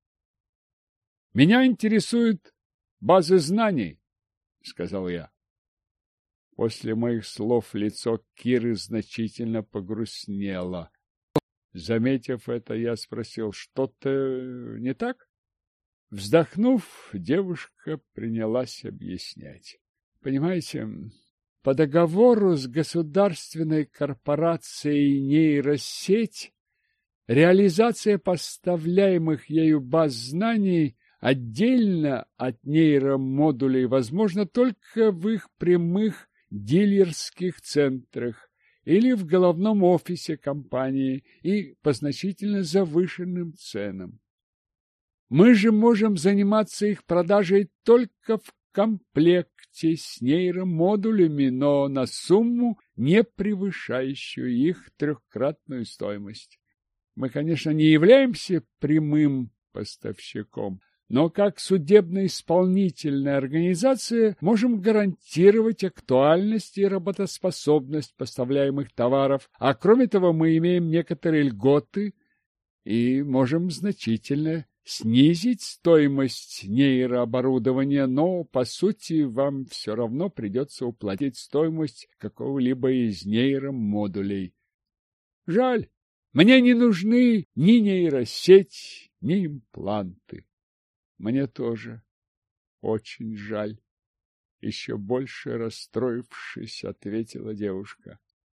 Меня интересуют базы знаний, сказал я. После моих слов лицо Киры значительно погрустнело. Заметив это, я спросил, что-то не так? Вздохнув, девушка принялась объяснять. Понимаете, по договору с государственной корпорацией нейросеть реализация поставляемых ею баз знаний отдельно от нейромодулей возможна только в их прямых дилерских центрах или в головном офисе компании и по значительно завышенным ценам. Мы же можем заниматься их продажей только в комплекте с нейромодулями, но на сумму, не превышающую их трехкратную стоимость. Мы, конечно, не являемся прямым поставщиком, но как судебно-исполнительная организация можем гарантировать актуальность и работоспособность поставляемых товаров, а кроме того мы имеем некоторые льготы и можем значительно снизить стоимость нейрооборудования, но, по сути, вам все равно придется уплатить стоимость какого-либо из нейромодулей. Жаль, мне не нужны ни нейросеть, ни импланты. Мне тоже очень жаль. Еще больше расстроившись, ответила девушка.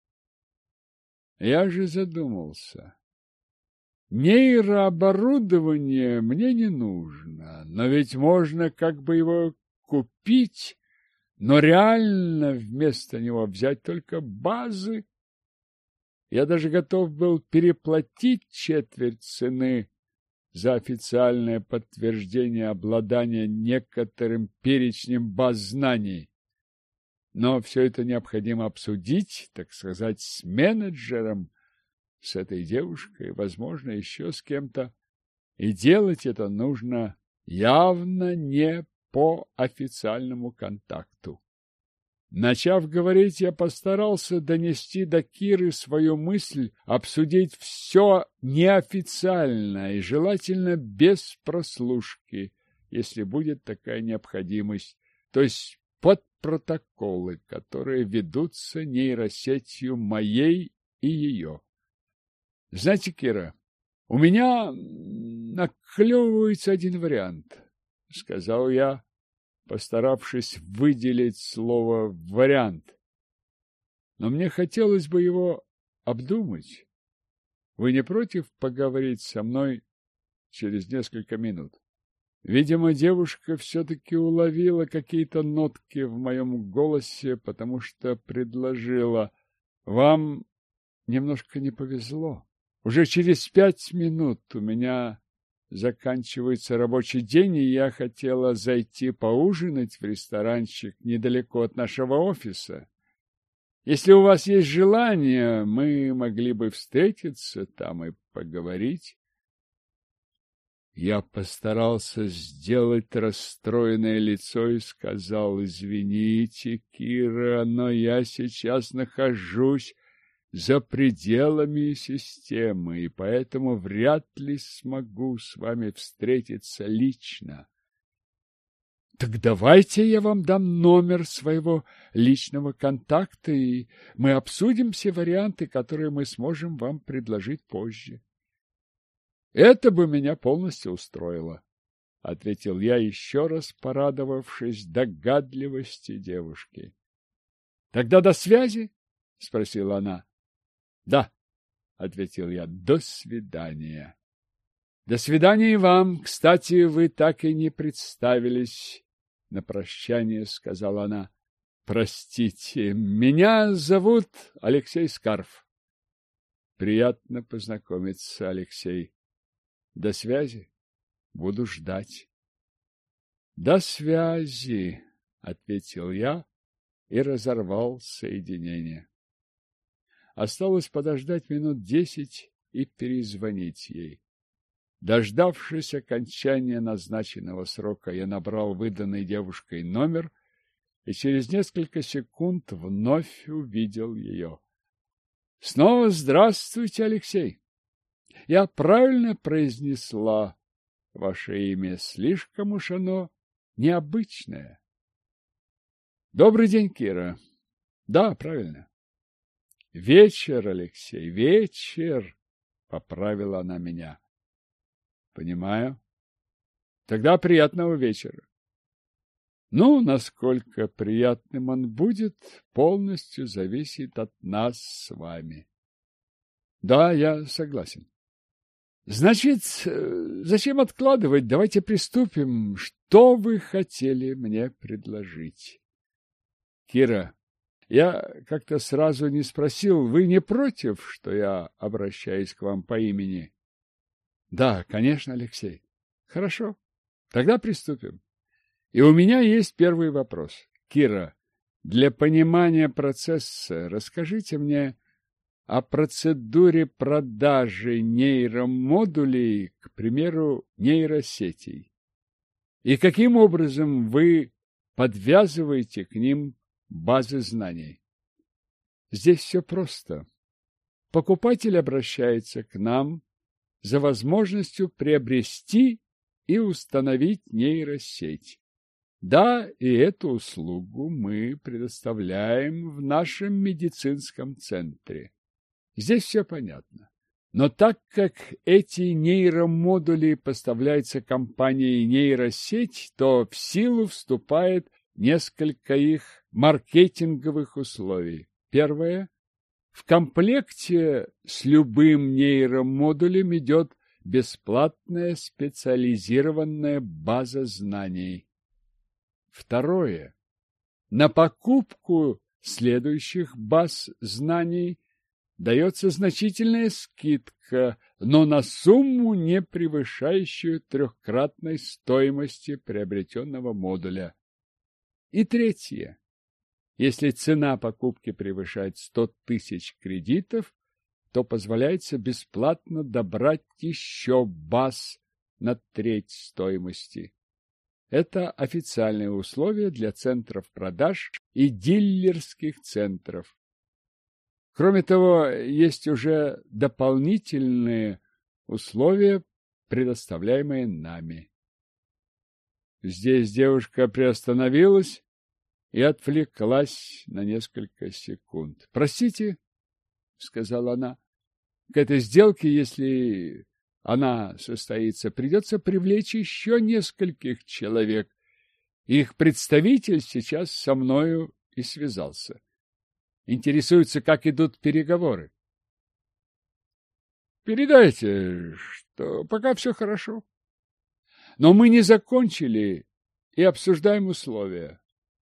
Я же задумался. Нейрооборудование мне не нужно, но ведь можно как бы его купить, но реально вместо него взять только базы. Я даже готов был переплатить четверть цены за официальное подтверждение обладания некоторым перечнем баз знаний. Но все это необходимо обсудить, так сказать, с менеджером, с этой девушкой, возможно, еще с кем-то. И делать это нужно явно не по официальному контакту. Начав говорить, я постарался донести до Киры свою мысль, обсудить все неофициально и желательно без прослушки, если будет такая необходимость, то есть под протоколы, которые ведутся нейросетью моей и ее. Знаете, Кира, у меня наклевывается один вариант, сказал я, постаравшись выделить слово «вариант». Но мне хотелось бы его обдумать. Вы не против поговорить со мной через несколько минут? Видимо, девушка все-таки уловила какие-то нотки в моем голосе, потому что предложила: «Вам немножко не повезло. Уже через 5 минут у меня заканчивается рабочий день, и я хотела зайти поужинать в ресторанчик недалеко от нашего офиса. Если у вас есть желание, мы могли бы встретиться там и поговорить». Я постарался сделать расстроенное лицо и сказал: «Извините, Кира, но я сейчас нахожусь за пределами системы, и поэтому вряд ли смогу с вами встретиться лично». «Так давайте я вам дам номер своего личного контакта, и мы обсудим все варианты, которые мы сможем вам предложить позже». «Это бы меня полностью устроило», — ответил я, еще раз порадовавшись догадливости девушки. «Тогда до связи?» — спросила она. «Да», — ответил я, — «до свидания». «До свидания и вам. Кстати, вы так и не представились», — на прощание сказала она. «Простите, меня зовут Алексей Скарф». «Приятно познакомиться, Алексей. До связи. Буду ждать». «До связи», — ответил я и разорвал соединение. Осталось подождать минут 10 и перезвонить ей. Дождавшись окончания назначенного срока, я набрал выданный девушкой номер и через несколько секунд вновь увидел ее. — Снова здравствуйте, Алексей. Я правильно произнесла ваше имя, слишком уж оно необычное. — Добрый день, Кира. — Да, правильно. — Вечер, Алексей, вечер, — поправила она меня. — Понимаю. Тогда приятного вечера. Ну, насколько приятным он будет, полностью зависит от нас с вами. Да, я согласен. Значит, зачем откладывать? Давайте приступим. Что вы хотели мне предложить? Кира, я как-то сразу не спросил, вы не против, что я обращаюсь к вам по имени? Да, конечно, Алексей. Хорошо, тогда приступим. И у меня есть первый вопрос. Кира, для понимания процесса расскажите мне о процедуре продажи нейромодулей, к примеру, нейросетей. И каким образом вы подвязываете к ним базы знаний? Здесь все просто. Покупатель обращается к нам за возможностью приобрести и установить нейросеть. Да, и эту услугу мы предоставляем в нашем медицинском центре. Здесь все понятно. Но так как эти нейромодули поставляются компанией нейросеть, то в силу вступает несколько их маркетинговых условий. Первое. В комплекте с любым нейромодулем идет бесплатная специализированная база знаний. Второе. На покупку следующих баз знаний дается значительная скидка, но на сумму, не превышающую трехкратной стоимости приобретенного модуля. И третье. Если цена покупки превышает 100 тысяч кредитов, то позволяется бесплатно добрать еще баз на треть стоимости. Это официальные условия для центров продаж и дилерских центров. Кроме того, есть уже дополнительные условия, предоставляемые нами. Здесь девушка приостановилась и отвлеклась на несколько секунд. «Простите», — сказала она, — «к этой сделке, если она состоится, придется привлечь еще нескольких человек. Их представитель сейчас со мною и связался. Интересуется, как идут переговоры. Передайте, что пока все хорошо. Но мы не закончили и обсуждаем условия.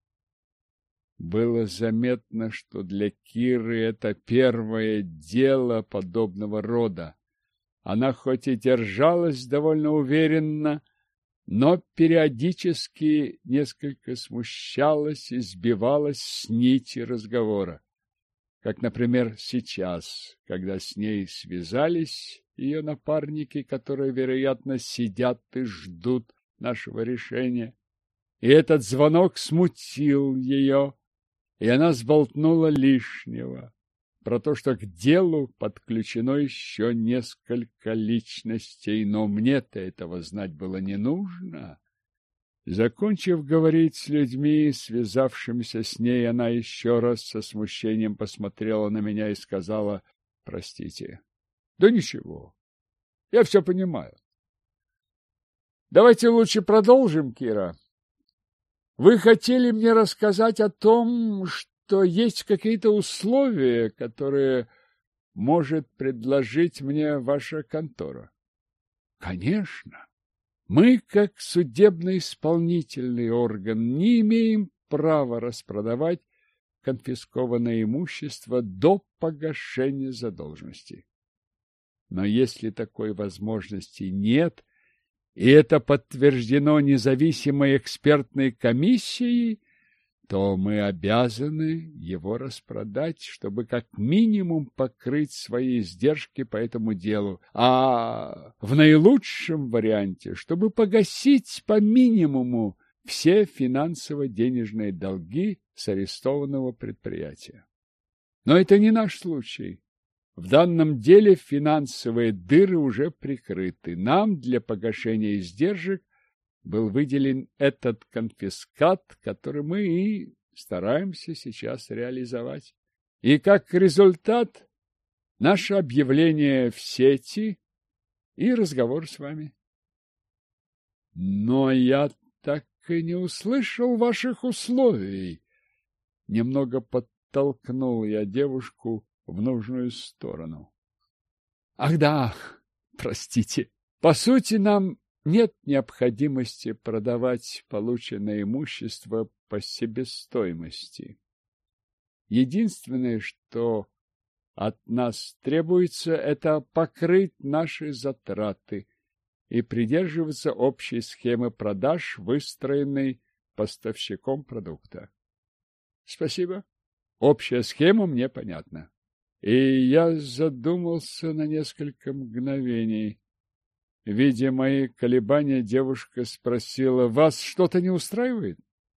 Было заметно, что для Киры это первое дело подобного рода. Она хоть и держалась довольно уверенно, но периодически несколько смущалась и сбивалась с нити разговора. Как, например, сейчас, когда с ней связались ее напарники, которые, вероятно, сидят и ждут нашего решения. И этот звонок смутил ее, и она сболтнула лишнего про то, что к делу подключено еще несколько личностей, но мне-то этого знать было не нужно. Закончив говорить с людьми, связавшимися с ней, она еще раз со смущением посмотрела на меня и сказала: «Простите». «Да ничего, я все понимаю. Давайте лучше продолжим, Кира. Вы хотели мне рассказать о том, что есть какие-то условия, которые может предложить мне ваша контора?» «Конечно. Мы, как судебно-исполнительный орган, не имеем права распродавать конфискованное имущество до погашения задолженности. Но если такой возможности нет, и это подтверждено независимой экспертной комиссией, то мы обязаны его распродать, чтобы как минимум покрыть свои издержки по этому делу, а в наилучшем варианте, чтобы погасить по минимуму все финансово-денежные долги с арестованного предприятия. Но это не наш случай. В данном деле финансовые дыры уже прикрыты. Нам для погашения издержек был выделен этот конфискат, который мы и стараемся сейчас реализовать. И как результат наше объявление в сети и разговор с вами. Но я так и не услышал ваших условий. Немного подтолкнул я девушку в нужную сторону. Ах да, простите. По сути, нам нет необходимости продавать полученное имущество по себестоимости. Единственное, что от нас требуется, это покрыть наши затраты и придерживаться общей схемы продаж, выстроенной поставщиком продукта. Спасибо. Общая схема мне понятна. И я задумался на несколько мгновений. Видя мои колебания, девушка спросила: «Вас что-то не устраивает?»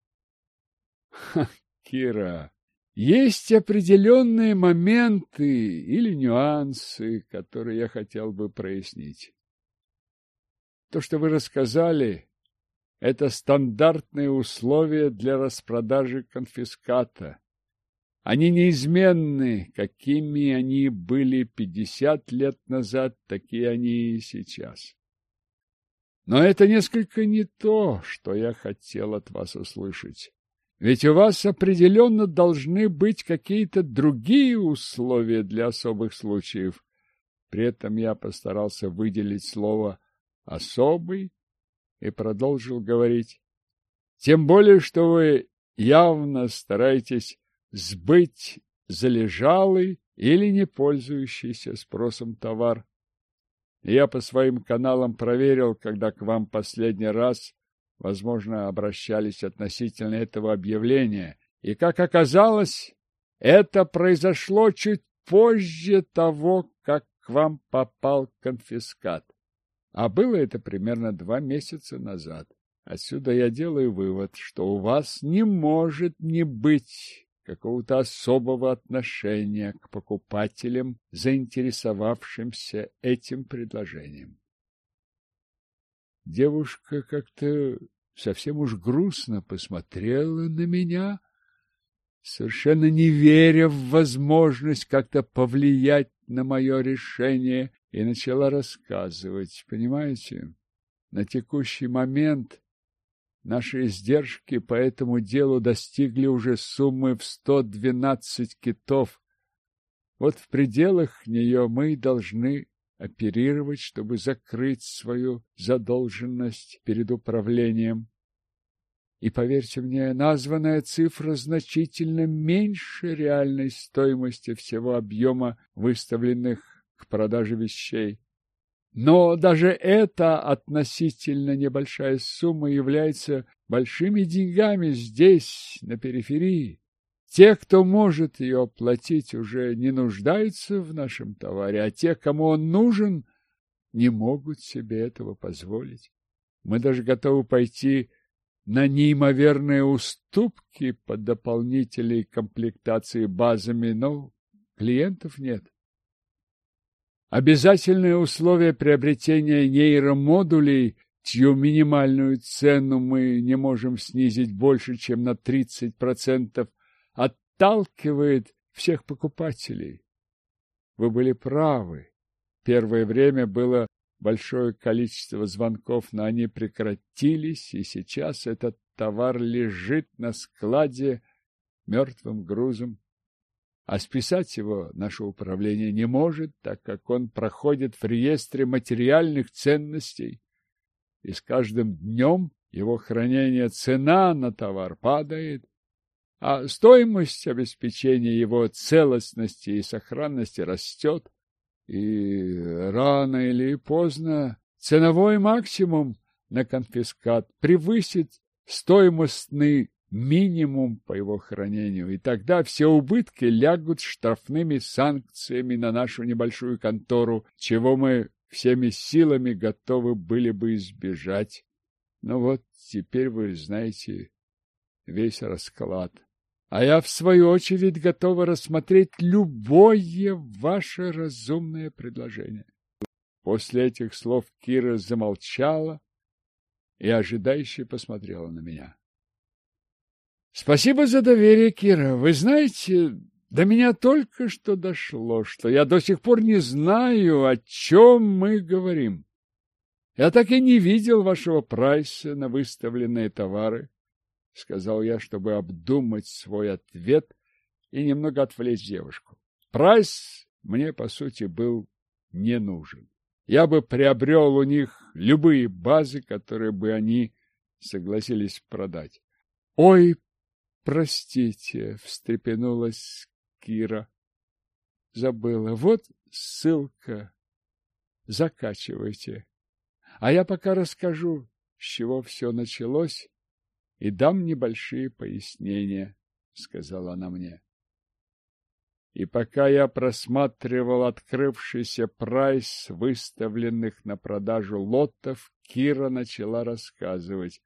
Кира, есть определенные моменты или нюансы, которые я хотел бы прояснить. То, что вы рассказали, это стандартные условия для распродажи конфиската. Они неизменны, какими они были 50 лет назад, такие они и сейчас. Но это несколько не то, что я хотел от вас услышать. Ведь у вас определенно должны быть какие-то другие условия для особых случаев. При этом я постарался выделить слово «особый» и продолжил говорить. Тем более, что вы явно стараетесь сбыть залежалый или не пользующийся спросом товар. Я по своим каналам проверил, когда к вам последний раз, возможно, обращались относительно этого объявления. И, как оказалось, это произошло чуть позже того, как к вам попал конфискат. А было это примерно 2 месяца назад. Отсюда я делаю вывод, что у вас не может не быть какого-то особого отношения к покупателям, заинтересовавшимся этим предложением. Девушка как-то совсем уж грустно посмотрела на меня, совершенно не веря в возможность как-то повлиять на мое решение, и начала рассказывать. Понимаете, на текущий момент наши издержки по этому делу достигли уже суммы в 112 китов. Вот в пределах нее мы должны оперировать, чтобы закрыть свою задолженность перед управлением. И, поверьте мне, названная цифра значительно меньше реальной стоимости всего объема выставленных к продаже вещей. Но даже эта относительно небольшая сумма является большими деньгами здесь, на периферии. Те, кто может ее оплатить, уже не нуждаются в нашем товаре, а те, кому он нужен, не могут себе этого позволить. Мы даже готовы пойти на неимоверные уступки по дополнительной комплектации базами, но клиентов нет. Обязательное условие приобретения нейромодулей, чью минимальную цену мы не можем снизить больше, чем на 30%, отталкивает всех покупателей. Вы были правы. Первое время было большое количество звонков, но они прекратились, и сейчас этот товар лежит на складе мертвым грузом. А списать его наше управление не может, так как он проходит в реестре материальных ценностей, и с каждым днем его хранения цена на товар падает, а стоимость обеспечения его целостности и сохранности растет, и рано или поздно ценовой максимум на конфискат превысит стоимостный минимум по его хранению, и тогда все убытки лягут штрафными санкциями на нашу небольшую контору, чего мы всеми силами готовы были бы избежать. Ну вот, теперь вы знаете весь расклад. А я, в свою очередь, готова рассмотреть любое ваше разумное предложение. После этих слов Кира замолчала и ожидающе посмотрела на меня. Спасибо за доверие, Кира. Вы знаете, до меня только что дошло, что я до сих пор не знаю, о чем мы говорим. Я так и не видел вашего прайса на выставленные товары, — сказал я, чтобы обдумать свой ответ и немного отвлечь девушку. Прайс мне, по сути, был не нужен. Я бы приобрел у них любые базы, которые бы они согласились продать. — Ой, простите, — встрепенулась Кира. — Забыла. Вот ссылка. Закачивайте. А я пока расскажу, с чего все началось, и дам небольшие пояснения, — сказала она мне. И пока я просматривал открывшийся прайс выставленных на продажу лотов, Кира начала рассказывать.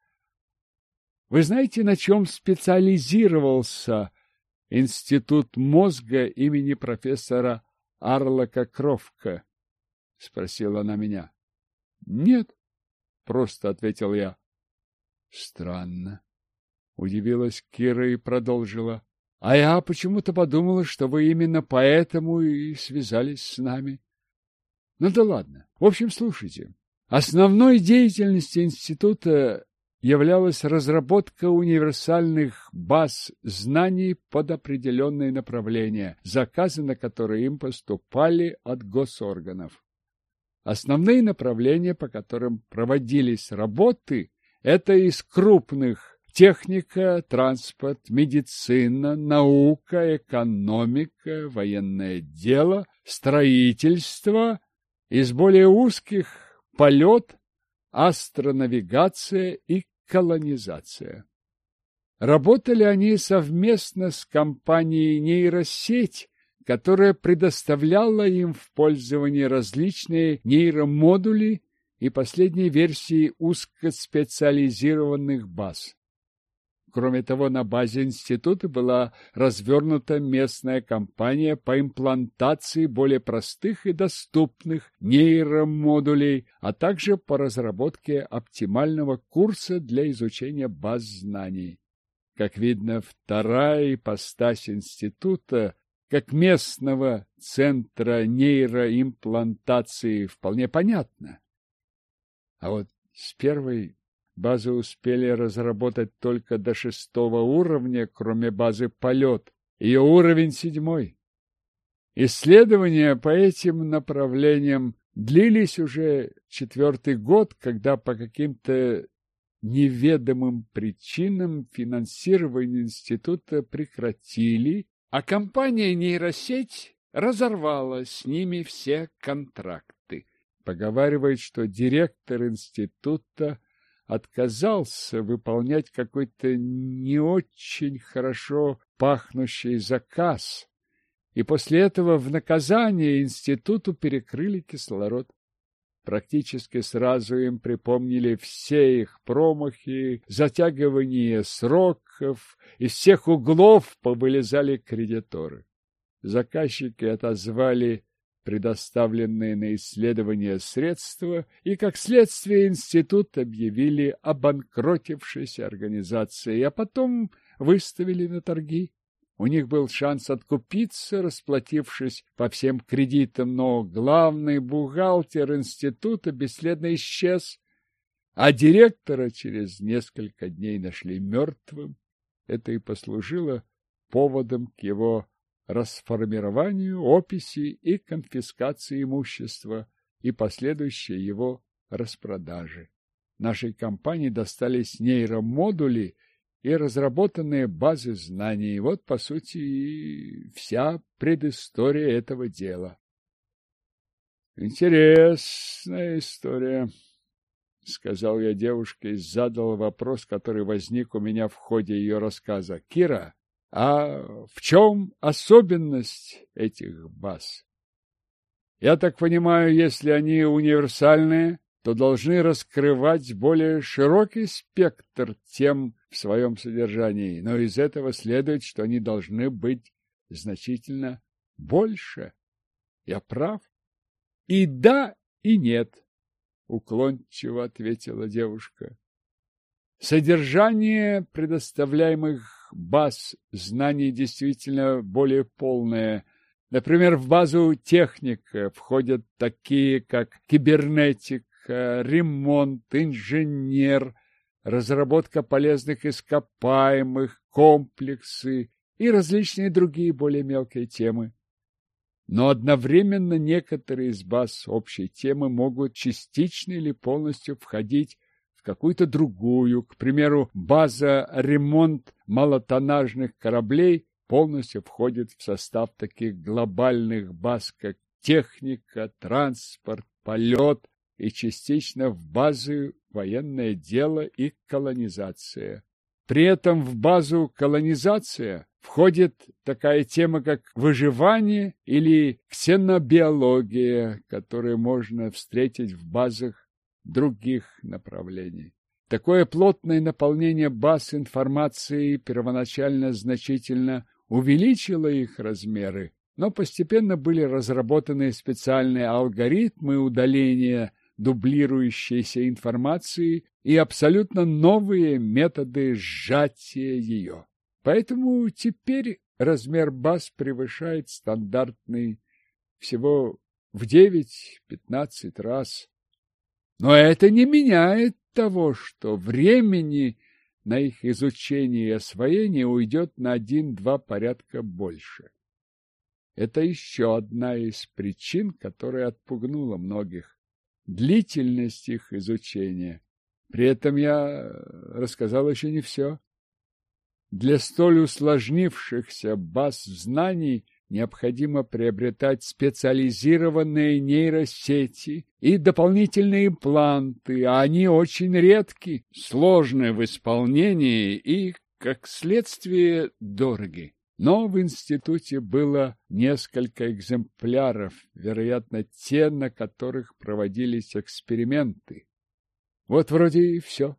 Вы знаете, на чем специализировался Институт мозга имени профессора Арлока Крофка? — спросила она меня. — Нет, — просто ответил я. — Странно. Удивилась Кира и продолжила. — А я почему-то подумала, что вы именно поэтому и связались с нами. Ну да ладно. В общем, слушайте. Основной деятельностью института являлась разработка универсальных баз знаний под определенные направления, заказы на которые им поступали от госорганов. Основные направления, по которым проводились работы, это из крупных: техника, транспорт, медицина, наука, экономика, военное дело, строительство, из более узких – полет, астронавигация и колонизация. Работали они совместно с компанией «Нейросеть», которая предоставляла им в пользование различные нейромодули и последние версии узкоспециализированных баз. Кроме того, на базе института была развернута местная кампания по имплантации более простых и доступных нейромодулей, а также по разработке оптимального курса для изучения баз знаний. Как видно, вторая ипостась института, как местного центра нейроимплантации, вполне понятна. А вот с первой базы успели разработать только до 6-го уровня, кроме базы «Полет». Ее уровень 7-й. Исследования по этим направлениям длились уже 4-й год, когда по каким-то неведомым причинам финансирование института прекратили, а компания «Нейросеть» разорвала с ними все контракты. Поговаривают, что директор института отказался выполнять какой-то не очень хорошо пахнущий заказ, и после этого в наказание институту перекрыли кислород. Практически сразу им припомнили все их промахи, затягивание сроков, из всех углов повылезали кредиторы. Заказчики отозвали предоставленные на исследование средства, и, как следствие, институт объявили обанкротившейся организацией, а потом выставили на торги. У них был шанс откупиться, расплатившись по всем кредитам, но главный бухгалтер института бесследно исчез, а директора через несколько дней нашли мертвым. Это и послужило поводом к его расформированию, описи и конфискации имущества и последующей его распродаже. Нашей компании достались нейромодули и разработанные базы знаний. Вот, по сути, и вся предыстория этого дела. «Интересная история», — сказал я девушке и задал вопрос, который возник у меня в ходе ее рассказа. «Кира, а в чем особенность этих баз? Я так понимаю, если они универсальные, что должны раскрывать более широкий спектр тем в своем содержании, но из этого следует, что они должны быть значительно больше. Я прав? И да, и нет, уклончиво ответила девушка. Содержание предоставляемых баз знаний действительно более полное. Например, в базу техника входят такие, как кибернетика, ремонт, инженер, разработка полезных ископаемых, комплексы и различные другие более мелкие темы. Но одновременно некоторые из баз общей темы могут частично или полностью входить в какую-то другую. К примеру, база ремонт малотоннажных кораблей полностью входит в состав таких глобальных баз, как техника, транспорт, полет и частично в базы военное дело и колонизация. При этом в базу колонизация входит такая тема, как выживание или ксенобиология, которую можно встретить в базах других направлений. Такое плотное наполнение баз информации первоначально значительно увеличило их размеры, но постепенно были разработаны специальные алгоритмы удаления дублирующейся информации и абсолютно новые методы сжатия ее. Поэтому теперь размер баз превышает стандартный всего в 9-15 раз. Но это не меняет того, что времени на их изучение и освоение уйдет на 1-2 порядка больше. Это еще одна из причин, которая отпугнула многих. Длительность их изучения. При этом я рассказал еще не все. Для столь усложнившихся баз знаний необходимо приобретать специализированные нейросети и дополнительные импланты, а они очень редки, сложны в исполнении и, как следствие, дороги. Но в институте было несколько экземпляров, вероятно, те, на которых проводились эксперименты. Вот вроде и все.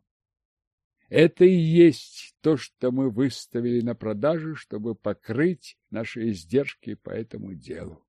Это и есть то, что мы выставили на продажу, чтобы покрыть наши издержки по этому делу.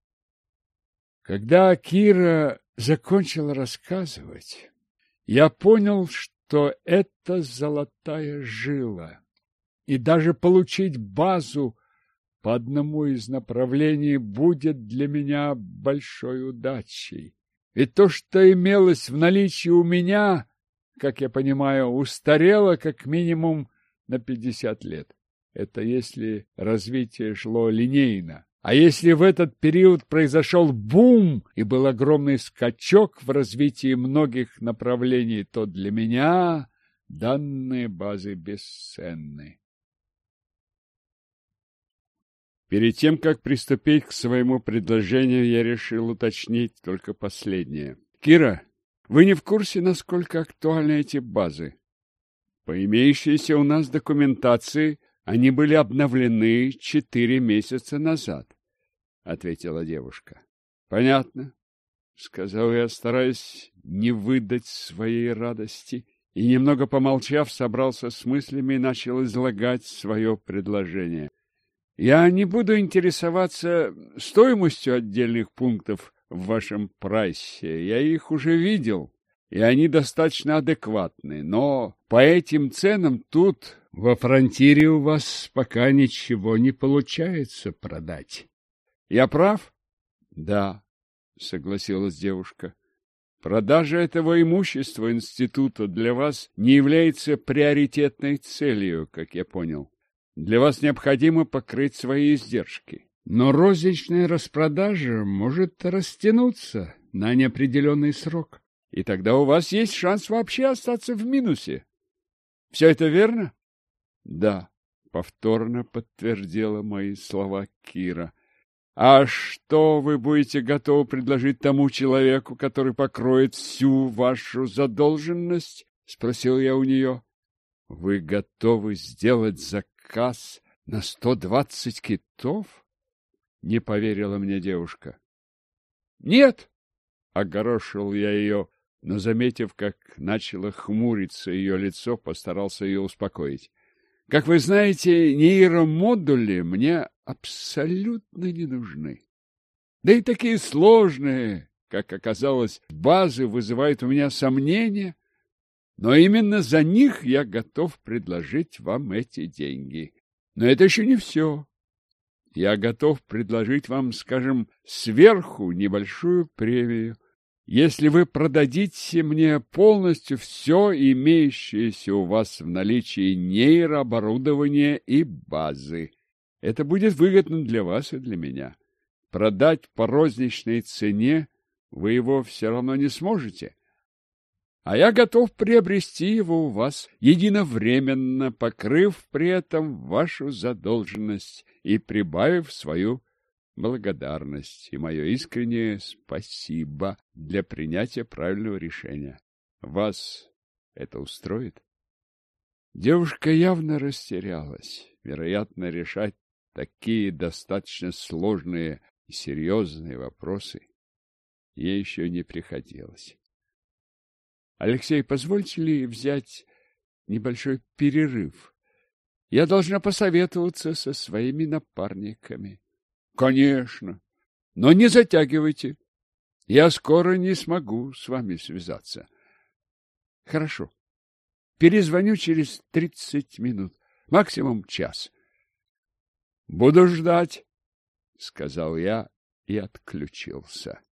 Когда Кира закончила рассказывать, я понял, что это золотая жила, и даже получить базу по одному из направлений будет для меня большой удачей. И то, что имелось в наличии у меня, как я понимаю, устарело как минимум на 50 лет. Это если развитие шло линейно. А если в этот период произошел бум и был огромный скачок в развитии многих направлений, то для меня данные базы бесценны. Перед тем, как приступить к своему предложению, я решил уточнить только последнее. Кира, вы не в курсе, насколько актуальны эти базы? По имеющейся у нас документации, они были обновлены 4 месяца назад, — ответила девушка. — Понятно, — сказал я, стараясь не выдать своей радости, и, немного помолчав, собрался с мыслями и начал излагать свое предложение. Я не буду интересоваться стоимостью отдельных пунктов в вашем прайсе. Я их уже видел, и они достаточно адекватны. Но по этим ценам тут, во фронтире, у вас пока ничего не получается продать. Я прав? Да, согласилась девушка. Продажа этого имущества института для вас не является приоритетной целью, как я понял. Для вас необходимо покрыть свои издержки. Но розничная распродажа может растянуться на неопределенный срок. И тогда у вас есть шанс вообще остаться в минусе. Все это верно? Да, повторно подтвердила мои слова Кира. А что вы будете готовы предложить тому человеку, который покроет всю вашу задолженность? Спросил я у нее. Вы готовы сделать заказ на 120 китов? Не поверила мне девушка. Нет, огорошил я ее. но, заметив, как начало хмуриться ее лицо, постарался ее успокоить. Как вы знаете, нейромодули мне абсолютно не нужны. Да и такие сложные, как оказалось, базы вызывают у меня сомнения. Но именно за них я готов предложить вам эти деньги. Но это еще не все. Я готов предложить вам, скажем, сверху небольшую премию, если вы продадите мне полностью все имеющееся у вас в наличии нейрооборудование и базы. Это будет выгодно для вас и для меня. Продать по розничной цене вы его все равно не сможете. А я готов приобрести его у вас единовременно, покрыв при этом вашу задолженность и прибавив свою благодарность и мое искреннее спасибо для принятия правильного решения. Вас это устроит? Девушка явно растерялась. Вероятно, решать такие достаточно сложные и серьезные вопросы ей еще не приходилось. Алексей, позвольте ли взять небольшой перерыв? Я должна посоветоваться со своими напарниками. Конечно, но не затягивайте. Я скоро не смогу с вами связаться. Хорошо. Перезвоню через 30 минут, максимум час. Буду ждать, сказал я и отключился.